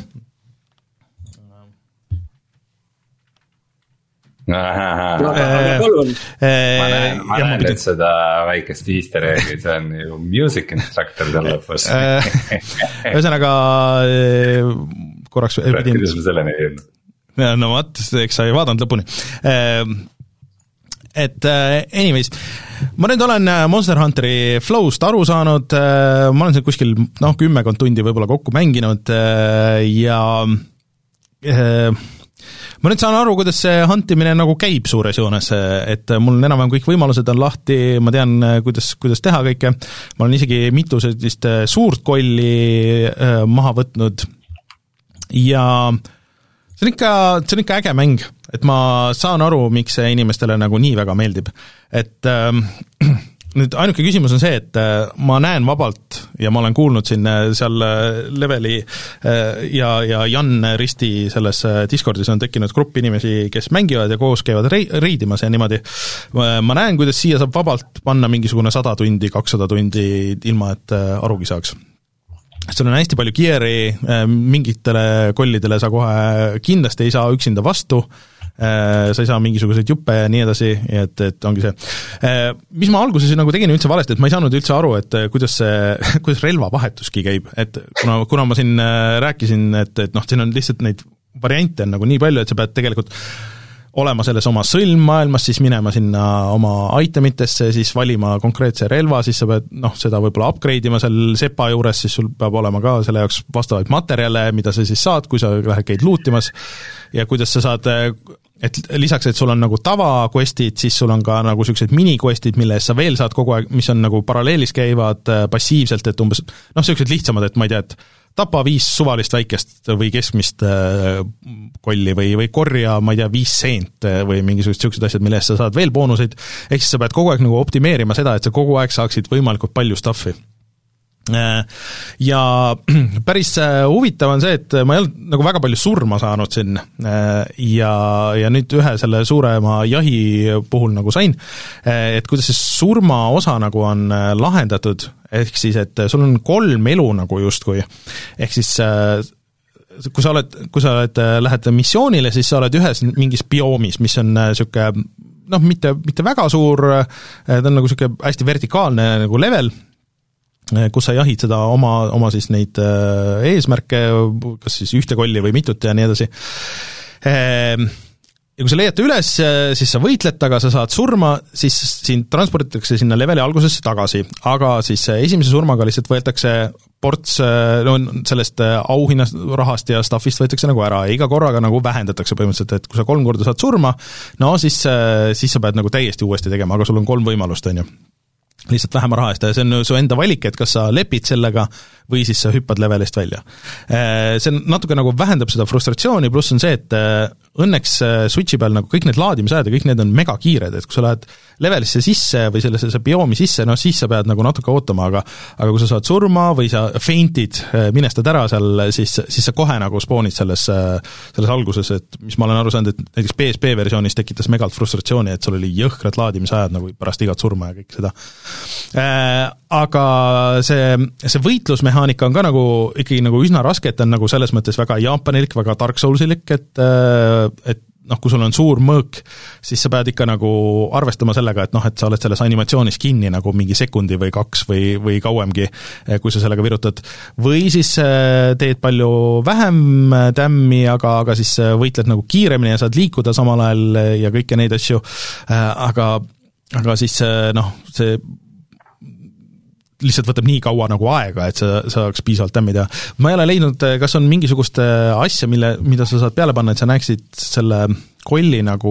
No, aga palun. Ma näen, ma näen et seda väikest easter eggi, see on ju music instructor seal lõpus. Ühesõnaga korraks pidin... Kuidas me selleni ei jõudnud? No vaat, eks sa ei vaadanud lõpuni. Et anyways, ma nüüd olen Monster Hunteri flow'st aru saanud, ma olen seal kuskil noh, kümmekond tundi võib-olla kokku mänginud ja ma nüüd saan aru, kuidas see huntimine nagu käib suures joones, et mul enam-vähem kõik võimalused on lahti, ma tean, kuidas, kuidas teha kõike, ma olen isegi mitu sellist suurt kolli maha võtnud ja see on ikka, see on ikka äge mäng, et ma saan aru, miks see inimestele nagu nii väga meeldib, et äh, nüüd ainuke küsimus on see, et ma näen vabalt ja ma olen kuulnud siin seal Leveli ja, ja Jan Risti selles Discordis on tekkinud grupp inimesi, kes mängivad ja koos käivad reidimas ja niimoodi. Ma näen, kuidas siia saab vabalt panna mingisugune sada tundi, kakssada tundi ilma, et arugi saaks. Seal on hästi palju gear'i, mingitele kollidele sa kohe kindlasti ei saa üksinda vastu, sa ei saa mingisuguseid juppe ja nii edasi, et, et ongi see. Mis ma alguses nagu tegin üldse valesti, et ma ei saanud üldse aru, et kuidas see, kuidas relvavahetuski käib, et kuna, kuna ma siin rääkisin, et, et noh, siin on lihtsalt neid variante on nagu nii palju, et sa pead tegelikult olema selles oma sõlmmaailmas, siis minema sinna oma itemitesse, siis valima konkreetse relva, siis sa pead noh, seda võib-olla upgrade ima seal sepa juures, siis sul peab olema ka selle jaoks vastavaid materjale, mida sa siis saad, kui sa lähed käid luutimas ja kuidas sa saad, et lisaks, et sul on nagu tava-questid, siis sul on ka nagu sellised mini-questid, mille eest sa veel saad kogu aeg, mis on nagu paralleelis käivad passiivselt, et umbes noh, sellised lihtsamad, et ma ei tea, et tapa viis suvalist väikest või keskmist kolli või, või korja, ma ei tea, viis seent või mingisugused sellised asjad, mille eest sa saad veel boonuseid, ehk siis sa pead kogu aeg nagu optimeerima seda, et sa kogu aeg saaksid võimalikult palju stuffi. Ja päris huvitav on see, et ma ei olnud nagu väga palju surma saanud siin ja, ja nüüd ühe selle suurema jahi puhul nagu sain, et kuidas see surma osa nagu on lahendatud, ehk siis, et sul on kolm elu nagu justkui, ehk siis kui sa oled, kui sa oled, lähed missioonile, siis sa oled ühes mingis bioomis, mis on siuke noh, mitte, mitte väga suur, ta on nagu siuke hästi vertikaalne nagu level, kus sa jahid seda oma, oma siis neid eesmärke, kas siis ühte kolli või mitut ja nii edasi. ja kui sa leiad ta üles, siis sa võitled taga, sa saad surma, siis sind transporditakse sinna leveli algusesse tagasi, aga siis esimese surmaga lihtsalt võetakse ports no, sellest auhinnast, rahast ja staffist võetakse nagu ära ja iga korraga nagu vähendatakse põhimõtteliselt, et kui sa kolm korda saad surma, no siis, siis sa pead nagu täiesti uuesti tegema, aga sul on kolm võimalust, on ju. Lihtsalt vähema raha eest ja see on su enda valik, et kas sa lepid sellega või siis sa hüppad levelist välja. See natuke nagu vähendab seda frustratsiooni, pluss on see, et õnneks Switchi peal nagu kõik need laadimisajad ja kõik need on mega kiired, et kui sa lähed levelisse sisse või sellesse see bioomi sisse, no siis sa pead nagu natuke ootama, aga aga kui sa saad surma või sa feintid, minestad ära seal, siis, siis sa kohe nagu spoonid selles, selles alguses, et mis ma olen aru saanud, et näiteks P S P versioonis tekitas megalt frustratsiooni, et sul oli jõhkrad laadimisajad nagu pärast igat surma ja kõik seda. Aga see, see võitlusmehaanika on ka nagu ikkagi nagu üsna raske, et on nagu selles mõttes väga jaapanilik, väga Dark Soulsilik, et, et noh, kui sul on suur mõõk, siis sa pead ikka nagu arvestama sellega, et noh, et sa oled selles animatsioonis kinni nagu mingi sekundi või kaks või, või kauemgi, kui sa sellega virutad. Või siis teed palju vähem tämmi, aga, aga siis võitled nagu kiiremini ja saad liikuda samal ajal ja kõike neid asju, aga, aga siis noh, see lihtsalt võtab nii kaua nagu aega, et sa saaks piisavalt tämmi teha. Ma ei ole leidnud, kas on mingisugust asja, mille, mida sa saad peale panna, et sa näeksid selle kolli nagu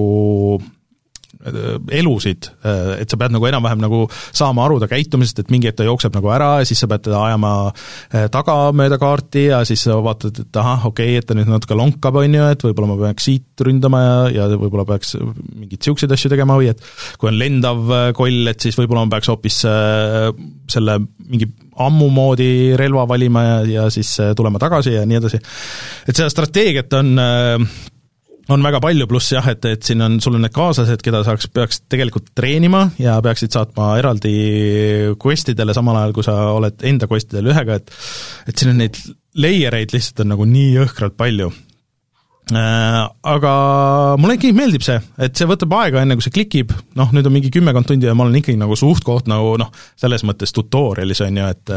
elusid, et sa pead nagu enam-vähem nagu saama aru ta käitumisest, et mingi hetk ta jookseb nagu ära ja siis sa pead teda ajama taga mööda kaarti ja siis sa vaatad, et ahah, okei, okay, et ta nüüd natuke lonkab, on ju, et võib-olla ma peaks siit ründama ja, ja võib-olla peaks mingid siukseid asju tegema või et kui on lendav koll, et siis võib-olla ma peaks hoopis selle mingi ammu moodi relva valima ja, ja siis tulema tagasi ja nii edasi. Et seda strateegiat on on väga palju, pluss jah, et, et siin on, sul on need kaaslased, keda saaks, peaks tegelikult treenima ja peaksid saatma eraldi questidele samal ajal, kui sa oled enda questidele ühega, et et siin on neid layereid lihtsalt on nagu nii jõhkralt palju. Äh, aga mulle ikkagi meeldib see, et see võtab aega enne, kui see klikib, noh, nüüd on mingi kümmekond tundi ja ma olen ikkagi nagu suht koht nagu noh, selles mõttes tutorialis on ju, et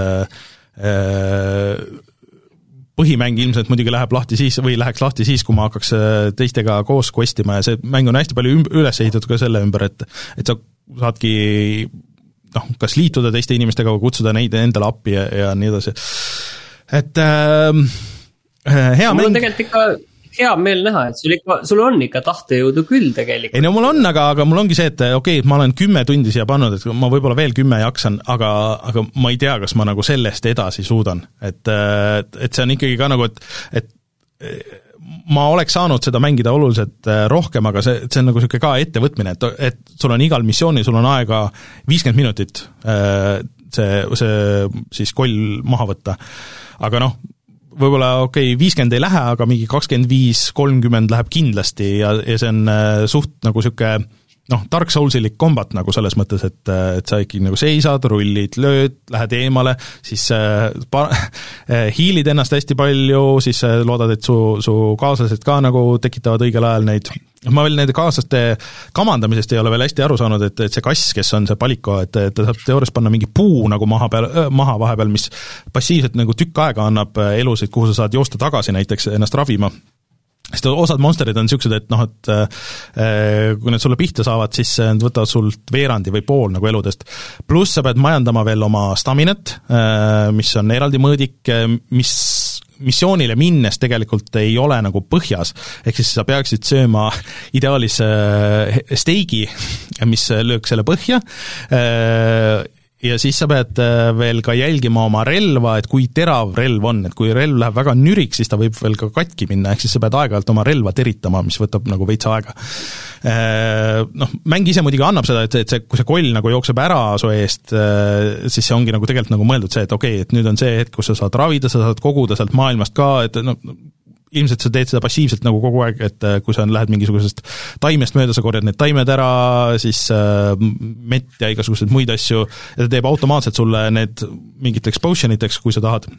äh, põhimäng ilmselt muidugi läheb lahti siis või läheks lahti siis, kui ma hakkaks teistega koos questima ja see mäng on hästi palju üm- üles ehitatud ka selle ümber, et, et sa saadki noh, kas liituda teiste inimestega või kutsuda neid endale appi ja, ja nii edasi. Et äh, hea mul mäng. on tegelikult ikka hea meel näha, et sul, ikka, sul on ikka tahtejõudu küll tegelikult. Ei no mul on, aga, aga mul ongi see, et okei, okay, ma olen kümme tundi siia pannud, et ma võib-olla veel kümme jaksan, aga, aga ma ei tea, kas ma nagu sellest edasi suudan. Et, et see on ikkagi ka nagu, et, et ma oleks saanud seda mängida oluliselt rohkem, aga see, see on nagu selline ka ettevõtmine, et, et sul on igal missioonil, sul on aega viiskümmend minutit see, see siis koll maha võtta. Aga noh, võib-olla okei okay,, viiskümmend ei lähe, aga mingi kakskümmend viis kolmkümmend läheb kindlasti ja, ja see on suht nagu siuke noh, Dark Soulsilik kombat nagu selles mõttes, et, et sa ikkagi nagu seisad, rullid, lööd, lähed eemale, siis pa, hiilid ennast hästi palju, siis loodad, et su, su kaaslased ka nagu tekitavad õigel ajal neid. Ma veel nende kaaslaste kamandamisest ei ole veel hästi aru saanud, et, et see kass, kes on see paliko, et, et ta saab teoorias panna mingi puu nagu maha, peal, maha vahepeal, mis passiivselt nagu tükk aega annab elusid, kuhu sa saad joosta tagasi näiteks ennast ravima. Sest osad monsterid on siuksed, et noh, et äh, kui need sulle pihta saavad, siis nad võtavad sult veerandi või pool nagu eludest. Pluss sa pead majandama veel oma staminat, äh, mis on eraldi mõõdik, mis missioonile minnes tegelikult ei ole nagu põhjas, ehk siis sa peaksid sööma ideaalis äh, steigi, mis löök selle põhja, äh, ja siis sa pead veel ka jälgima oma relva, et kui terav relv on, et kui relv läheb väga nüriks, siis ta võib veel ka katki minna, ehk siis sa pead aeg-ajalt oma relva teritama, mis võtab nagu veitsa aega. Noh, mäng ise muidugi annab seda, et, et see, kui see koll nagu jookseb ära su eest, siis see ongi nagu tegelikult nagu mõeldud see, et okei, et nüüd on see hetk, kus sa saad ravida, sa saad koguda sealt maailmast ka, et no ilmselt sa teed seda passiivselt nagu kogu aeg, et kui sa lähed mingisugusest taimest mööda, sa korjad need taimed ära, siis mett ja igasuguseid muid asju, ja ta teeb automaatselt sulle need mingiteks potioniteks, kui sa tahad.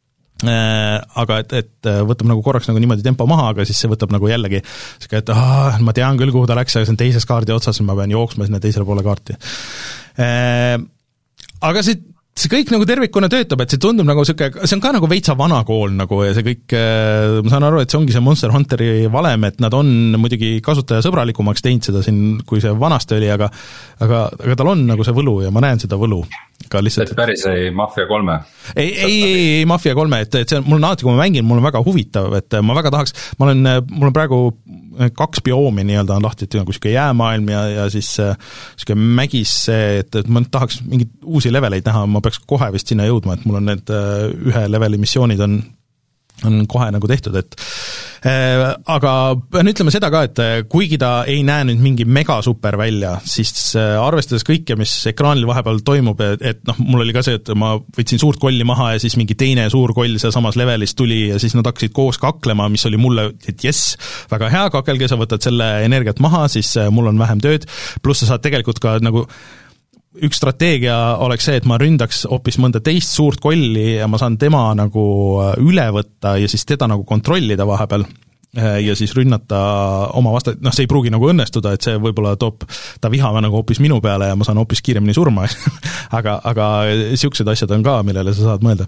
Aga et, et võtab nagu korraks nagu niimoodi tempo maha, aga siis see võtab nagu jällegi et ah, ma tean küll, kuhu ta läks, aga see on teises kaardi otsas, ma pean jooksma sinna teisele poole kaarti. Aga see see kõik nagu tervikuna töötab, et see tundub nagu siuke, see on ka nagu veitsa vana kool nagu ja see kõik, ma saan aru, et see ongi see Monster Hunteri valem, et nad on muidugi kasutajasõbralikumaks teinud seda siin, kui see vanasti oli, aga aga, aga tal on nagu see võlu ja ma näen seda võlu. Ka lihtsalt... Et päris ei Mafia kolme? Ei, ei, ei, ei Mafia kolme, et, et see on, mul on alati, kui ma mängin, mul on väga huvitav, et ma väga tahaks, ma olen, mul on praegu kaks bioomi nii-öelda on lahti, et nagu siuke jäämaailm ja, ja siis siuke mägis see, et, et ma tahaks mingeid uusi leveleid näha, ma peaks kohe vist sinna jõudma, et mul on need ühe leveli missioonid on on kohe nagu tehtud, et äh, aga pean ütlema seda ka, et kuigi ta ei näe nüüd mingi mega super välja, siis äh, arvestades kõike, mis ekraanil vahepeal toimub, et, et noh, mul oli ka see, et ma võtsin suurt kolli maha ja siis mingi teine suur koll seal samas levelis tuli ja siis nad hakkasid koos kaklema, mis oli mulle, et jess, väga hea kakelge, sa võtad selle energiat maha, siis äh, mul on vähem tööd, pluss sa saad tegelikult ka nagu üks strateegia oleks see, et ma ründaks hoopis mõnda teist suurt kolli ja ma saan tema nagu üle võtta ja siis teda nagu kontrollida vahepeal ja siis rünnata oma vasta-, noh, see ei pruugi nagu õnnestuda, et see võib-olla toob ta vihama nagu hoopis minu peale ja ma saan hoopis kiiremini surma aga, aga siuksed asjad on ka, millele sa saad mõelda.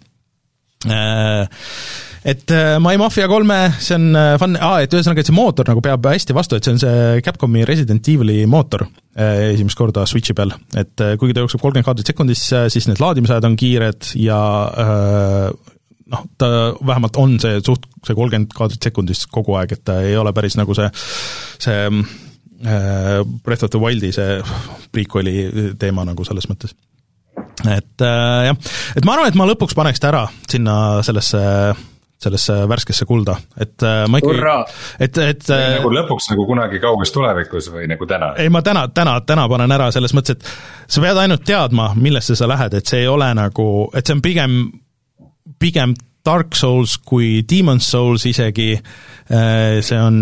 Et My Mafia kolme, see on fun, ah, et ühesõnaga, et see mootor nagu peab hästi vastu, et see on see Capcomi Resident Evil'i mootor esimest korda Switchi peal, et kuigi ta jookseb kolmkümmend kaadrit sekundis, siis need laadimisajad on kiired ja noh, ta vähemalt on see suht, see kolmkümmend kaadrit sekundis kogu aeg, et ta ei ole päris nagu see, see Breath of the Wildi see prequeli teema nagu selles mõttes. Et jah, et ma arvan, et ma lõpuks paneks ta ära sinna sellesse sellesse värskesse kulda, et ma ikkagi, et, et nagu lõpuks nagu kunagi kauges tulevikus või nagu täna? Ei, ma täna, täna, täna panen ära selles mõttes, et sa pead ainult teadma, millesse sa lähed, et see ei ole nagu, et see on pigem, pigem Dark Souls kui Demon's Souls isegi, see on,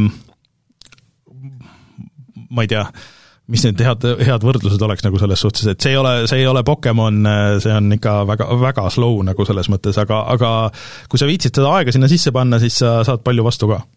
ma ei tea, mis need head, head võrdlused oleks nagu selles suhtes, et see ei ole, see ei ole Pokemon, see on ikka väga, väga slow nagu selles mõttes, aga, aga kui sa viitsid seda aega sinna sisse panna, siis sa saad palju vastu ka.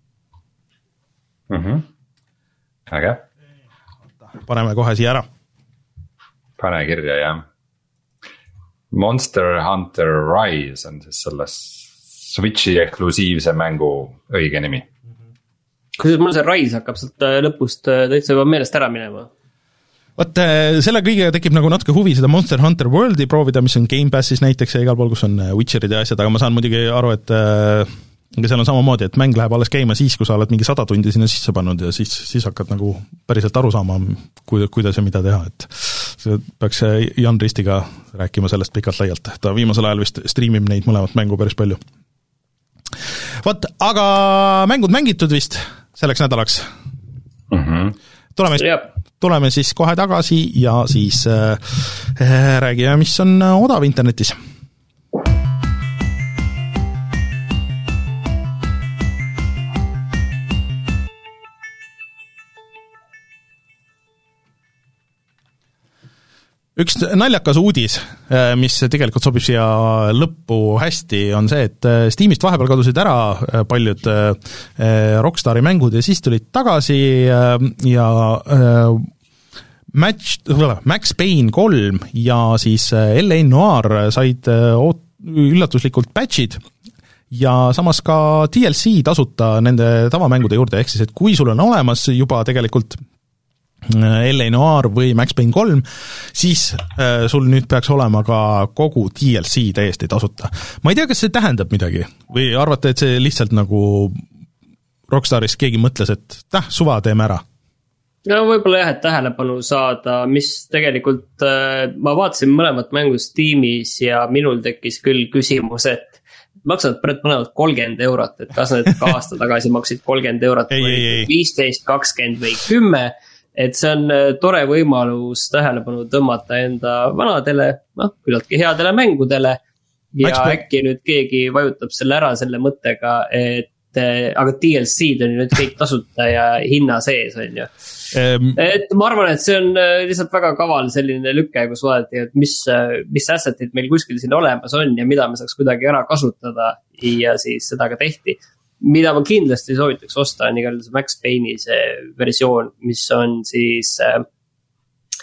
Mhm. Äge. Paneme kohe siia ära. Pane kirja, jah. Monster Hunter Rise on siis selles Switchi eksklusiivse mängu õige nimi. Kuidas mul see Rise hakkab sealt lõpust täitsa juba meelest ära minema? Vaat selle kõigega tekib nagu natuke huvi seda Monster Hunter Worldi proovida, mis on Game Passis näiteks ja igal pool, kus on Witcherid ja asjad, aga ma saan muidugi aru, et seal on samamoodi, et mäng läheb alles käima siis, kui sa oled mingi sada tundi sinna sisse pannud ja siis, siis hakkad nagu päriselt aru saama, kuidas ja mida teha, et see peaks Jan Ristiga rääkima sellest pikalt laialt, ta viimasel ajal vist streamib neid mõlemat mängu päris palju. Vaat, aga mängud mängitud vist selleks nädalaks. Mm-hmm. Tuleme, tuleme siis kohe tagasi ja siis äh, räägime, mis on odav internetis. Üks naljakas uudis, mis tegelikult sobib siia lõppu hästi, on see, et Steamist vahepeal kadusid ära paljud Rockstari mängud ja siis tulid tagasi ja Match, Max Payne kolm ja siis L A Noir said üllatuslikult patchid ja samas ka D L C tasuta nende tavamängude juurde, ehk siis, et kui sul on olemas juba tegelikult L A Noir või Max Payne kolm, siis äh, sul nüüd peaks olema ka kogu D L C täiesti tasuta. Ma ei tea, kas see tähendab midagi või arvate, et see lihtsalt nagu Rockstaris keegi mõtles, et täh, suva teeme ära? No võib-olla jah, et tähelepanu saada, mis tegelikult, äh, ma vaatasin mõlemat mängu Steamis ja minul tekkis küll küsimus, et maksavad mõlemad kolmkümmend eurot, et kas need ka aasta tagasi maksid kolmkümmend eurot ei, või ei, ei. viisteist, kakskümmend või kümme, et see on tore võimalus tähelepanu tõmmata enda vanadele, noh, küllaltki headele mängudele ja Max äkki nüüd keegi vajutab selle ära selle mõttega, et aga D L C-d on nüüd kõik tasuta ja hinna sees on ju. Um, et ma arvan, et see on lihtsalt väga kaval selline lükke, kus vaadati, et mis, mis assetid meil kuskil siin olemas on ja mida me saaks kuidagi ära kasutada ja siis seda ka tehti. Mida ma kindlasti soovitaks osta on igal Max Payne'i see versioon, mis on siis äh,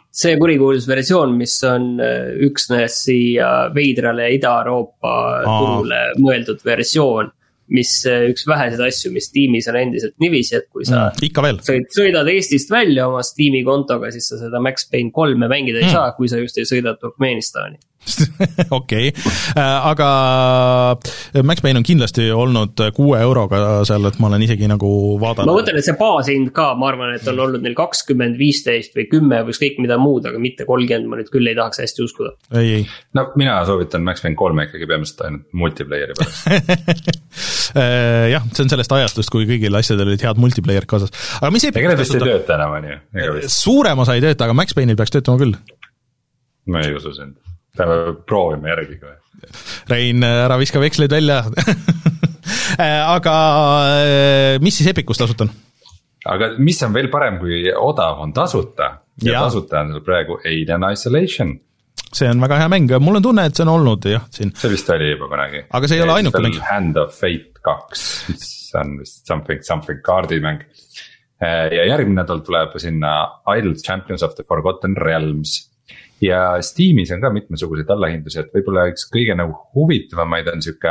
see kurikuulus versioon, mis on üksnes siia veidrale Ida-Euroopa turule mõeldud versioon, mis üks väheseid asju, mis Steamis on endiselt niiviisi, et kui sa mm, ikka veel. Sõid, sõidad Eestist välja oma Steam'i kontoga, siis sa seda Max Payne kolme mängida ei mm. saa, kui sa just ei sõida Turkmenistani. Okei, aga Max Payne on kindlasti olnud kuue euroga seal, et ma olen isegi nagu vaadanud. Ma mõtlen, et see baashind ka, ma arvan, et on olnud neil kakskümmend, viisteist või kümme või kõik mida muud, aga mitte kolmkümmend, ma nüüd küll ei tahaks hästi uskuda. Ei, ei. No mina soovitan Max Payne kolme ikkagi peamiselt ainult multiplayeri pärast. Jah, see on sellest ajastust, kui kõigil asjadel olid head multiplayer kaasas. Aga mis ega need vist ei tööta enam, on ju? Suurem osa ei tööta, aga Max Payne'il peaks töötama küll. Ma ei usu sind. Peame proovime järgi ka. Rein, ära viska veksleid välja. Aga mis siis Epicus tasuta on? Aga mis on veel parem, kui odav on tasuta? Ja, ja. Tasuta on praegu Alien Isolation. See on väga hea mäng, mul on tunne, et see on olnud jah, siin. See vist oli juba kunagi. Aga see ei ole ainuke mäng. Hand of Fate kaks, mis on vist something, something kaardimäng. Ja järgmine nädal tuleb sinna Idle Champions of the Forgotten Realms. Ja Steamis on ka mitmesuguseid allahindusi, et võib-olla üks kõige nagu huvitavamaid on siuke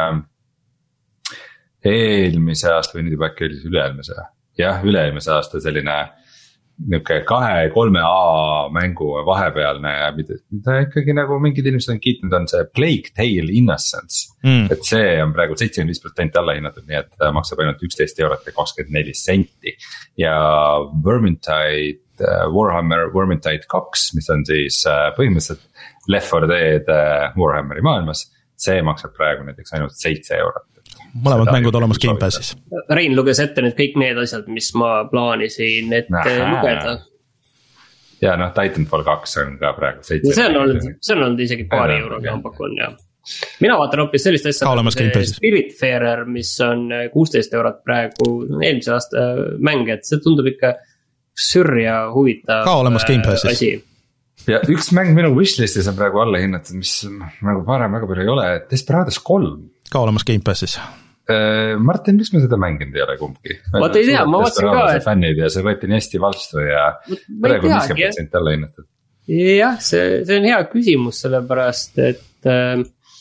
eelmise aasta või nüüd juba äkki oli üle-eelmise. Jah, üle-eelmise aasta selline niuke kahe kolme A mängu vahepealne ja mida, mida ikkagi nagu mingid inimesed on kiitnud, on see Plague Tale Innocence mm. Et see on praegu seitsekümmend viis protsenti allahinnatud, nii et maksab ainult üksteist eurot ja kakskümmend neli senti. Ja Vermintide Warhammer Vermintide kaks, mis on siis põhimõtteliselt Left four Dead Warhammeri maailmas, see maksab praegu näiteks ainult seitse eurot. Mõlemad mängud olemas Game Passis. Rein luges ette nüüd kõik need asjad, mis ma plaanisin ette Nähä. lugeda. Ja noh, Titanfall kaks on ka praegu seitse. See on olnud, see on olnud isegi paari euroga on pakun, jah. Mina vaatan hoopis sellist asja Spiritfarer, mis on kuusteist eurot praegu eelmise aasta mäng, et see tundub ikka sürja huvitav ka olemas Game Passis. Asi. Ja üks mäng minu wishlistis on praegu alla hinnatud, mis nagu varem väga palju ei ole, Desperados kolm. Ka olemas Game Passis. Martin, miks me seda mänginud ei ole kumbki? Vaata ei tea, ma vaatasin ka, et fännid ja see võeti nii hästi vastu ja praegu viiskümmend protsenti alla hinnatud. Jah, see, see on hea küsimus, sellepärast, et äh,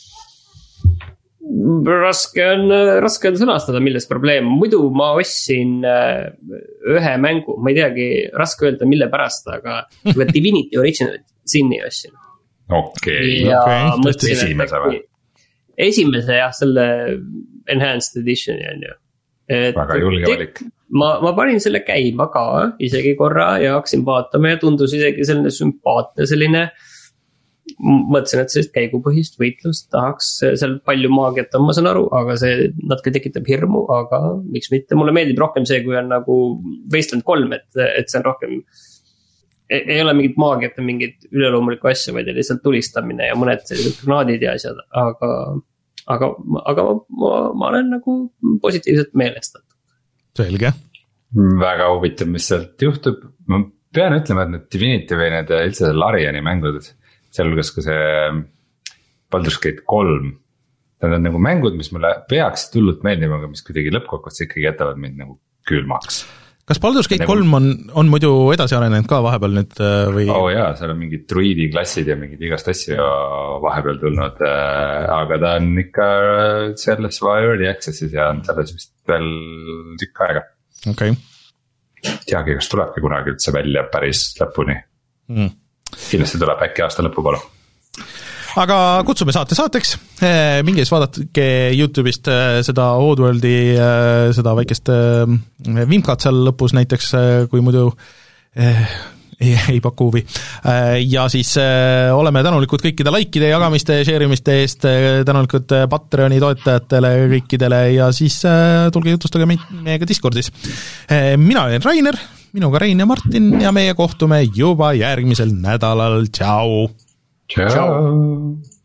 raske on, raske on sõnastada, milles probleem. Muidu ma ostsin äh, ühe mängu, ma ei teagi, raske öelda mille pärast, aga Divinity Original Sin'i ostsin. Okei, ja okay. Mõtlesin, esimese või? Esimese jah, selle Enhanced Editioni on ju. Et väga julge valik. Ma, ma panin selle käima ka isegi korra ja hakkasin vaatama ja tundus isegi selline sümpaatne selline. Mõtlesin, et sellist käigupõhist võitlust tahaks seal palju maagiat on, ma saan aru, aga see natuke tekitab hirmu, aga miks mitte. Mulle meeldib rohkem see, kui on nagu Wasteland kolm, et, et see on rohkem ei ole mingit maagiat ja mingit üleloomulikku asja, vaid lihtsalt tulistamine ja mõned sellised granaadid ja asjad, aga, aga, aga ma, ma olen nagu positiivselt meelestatud. Selge. Väga huvitav, mis sealt juhtub. Ma pean ütlema, et need Divinity või need üldse Lariani mängud, sealhulgas ka see Baldur's Gate kolm, need on nagu mängud, mis mulle peaks tullult meeldima, aga mis kuidagi lõppkokkuvõttes ikkagi jätavad mind nagu külmaks. Kas Baldur's Gate kolm on, on muidu edasi arenenud ka vahepeal nüüd või? Oh jaa, seal on mingid druidi klassid ja mingid igast asju vahepeal tulnud, aga ta on ikka selles early access'is ja on selles vist veel tükk aega. Okay. Teagi, kas tulebki kunagi üldse välja päris lõpuni. Mm. Kindlasti tuleb äkki aasta lõpu poole. Aga kutsume saate saateks, mingi vaadake YouTube'ist seda Oddworldi, seda väikest vimkat seal lõpus näiteks, kui muidu ei, ei paku huvi. Ja siis oleme tänulikud kõikide likeide, jagamiste, share'imiste eest, tänulikud Patreoni toetajatele kõikidele ja siis tulge jutustage meiega Discordis. Mina olen Rainer, minuga Rein ja Martin ja meie kohtume juba järgmisel nädalal. Tšau! Ciao.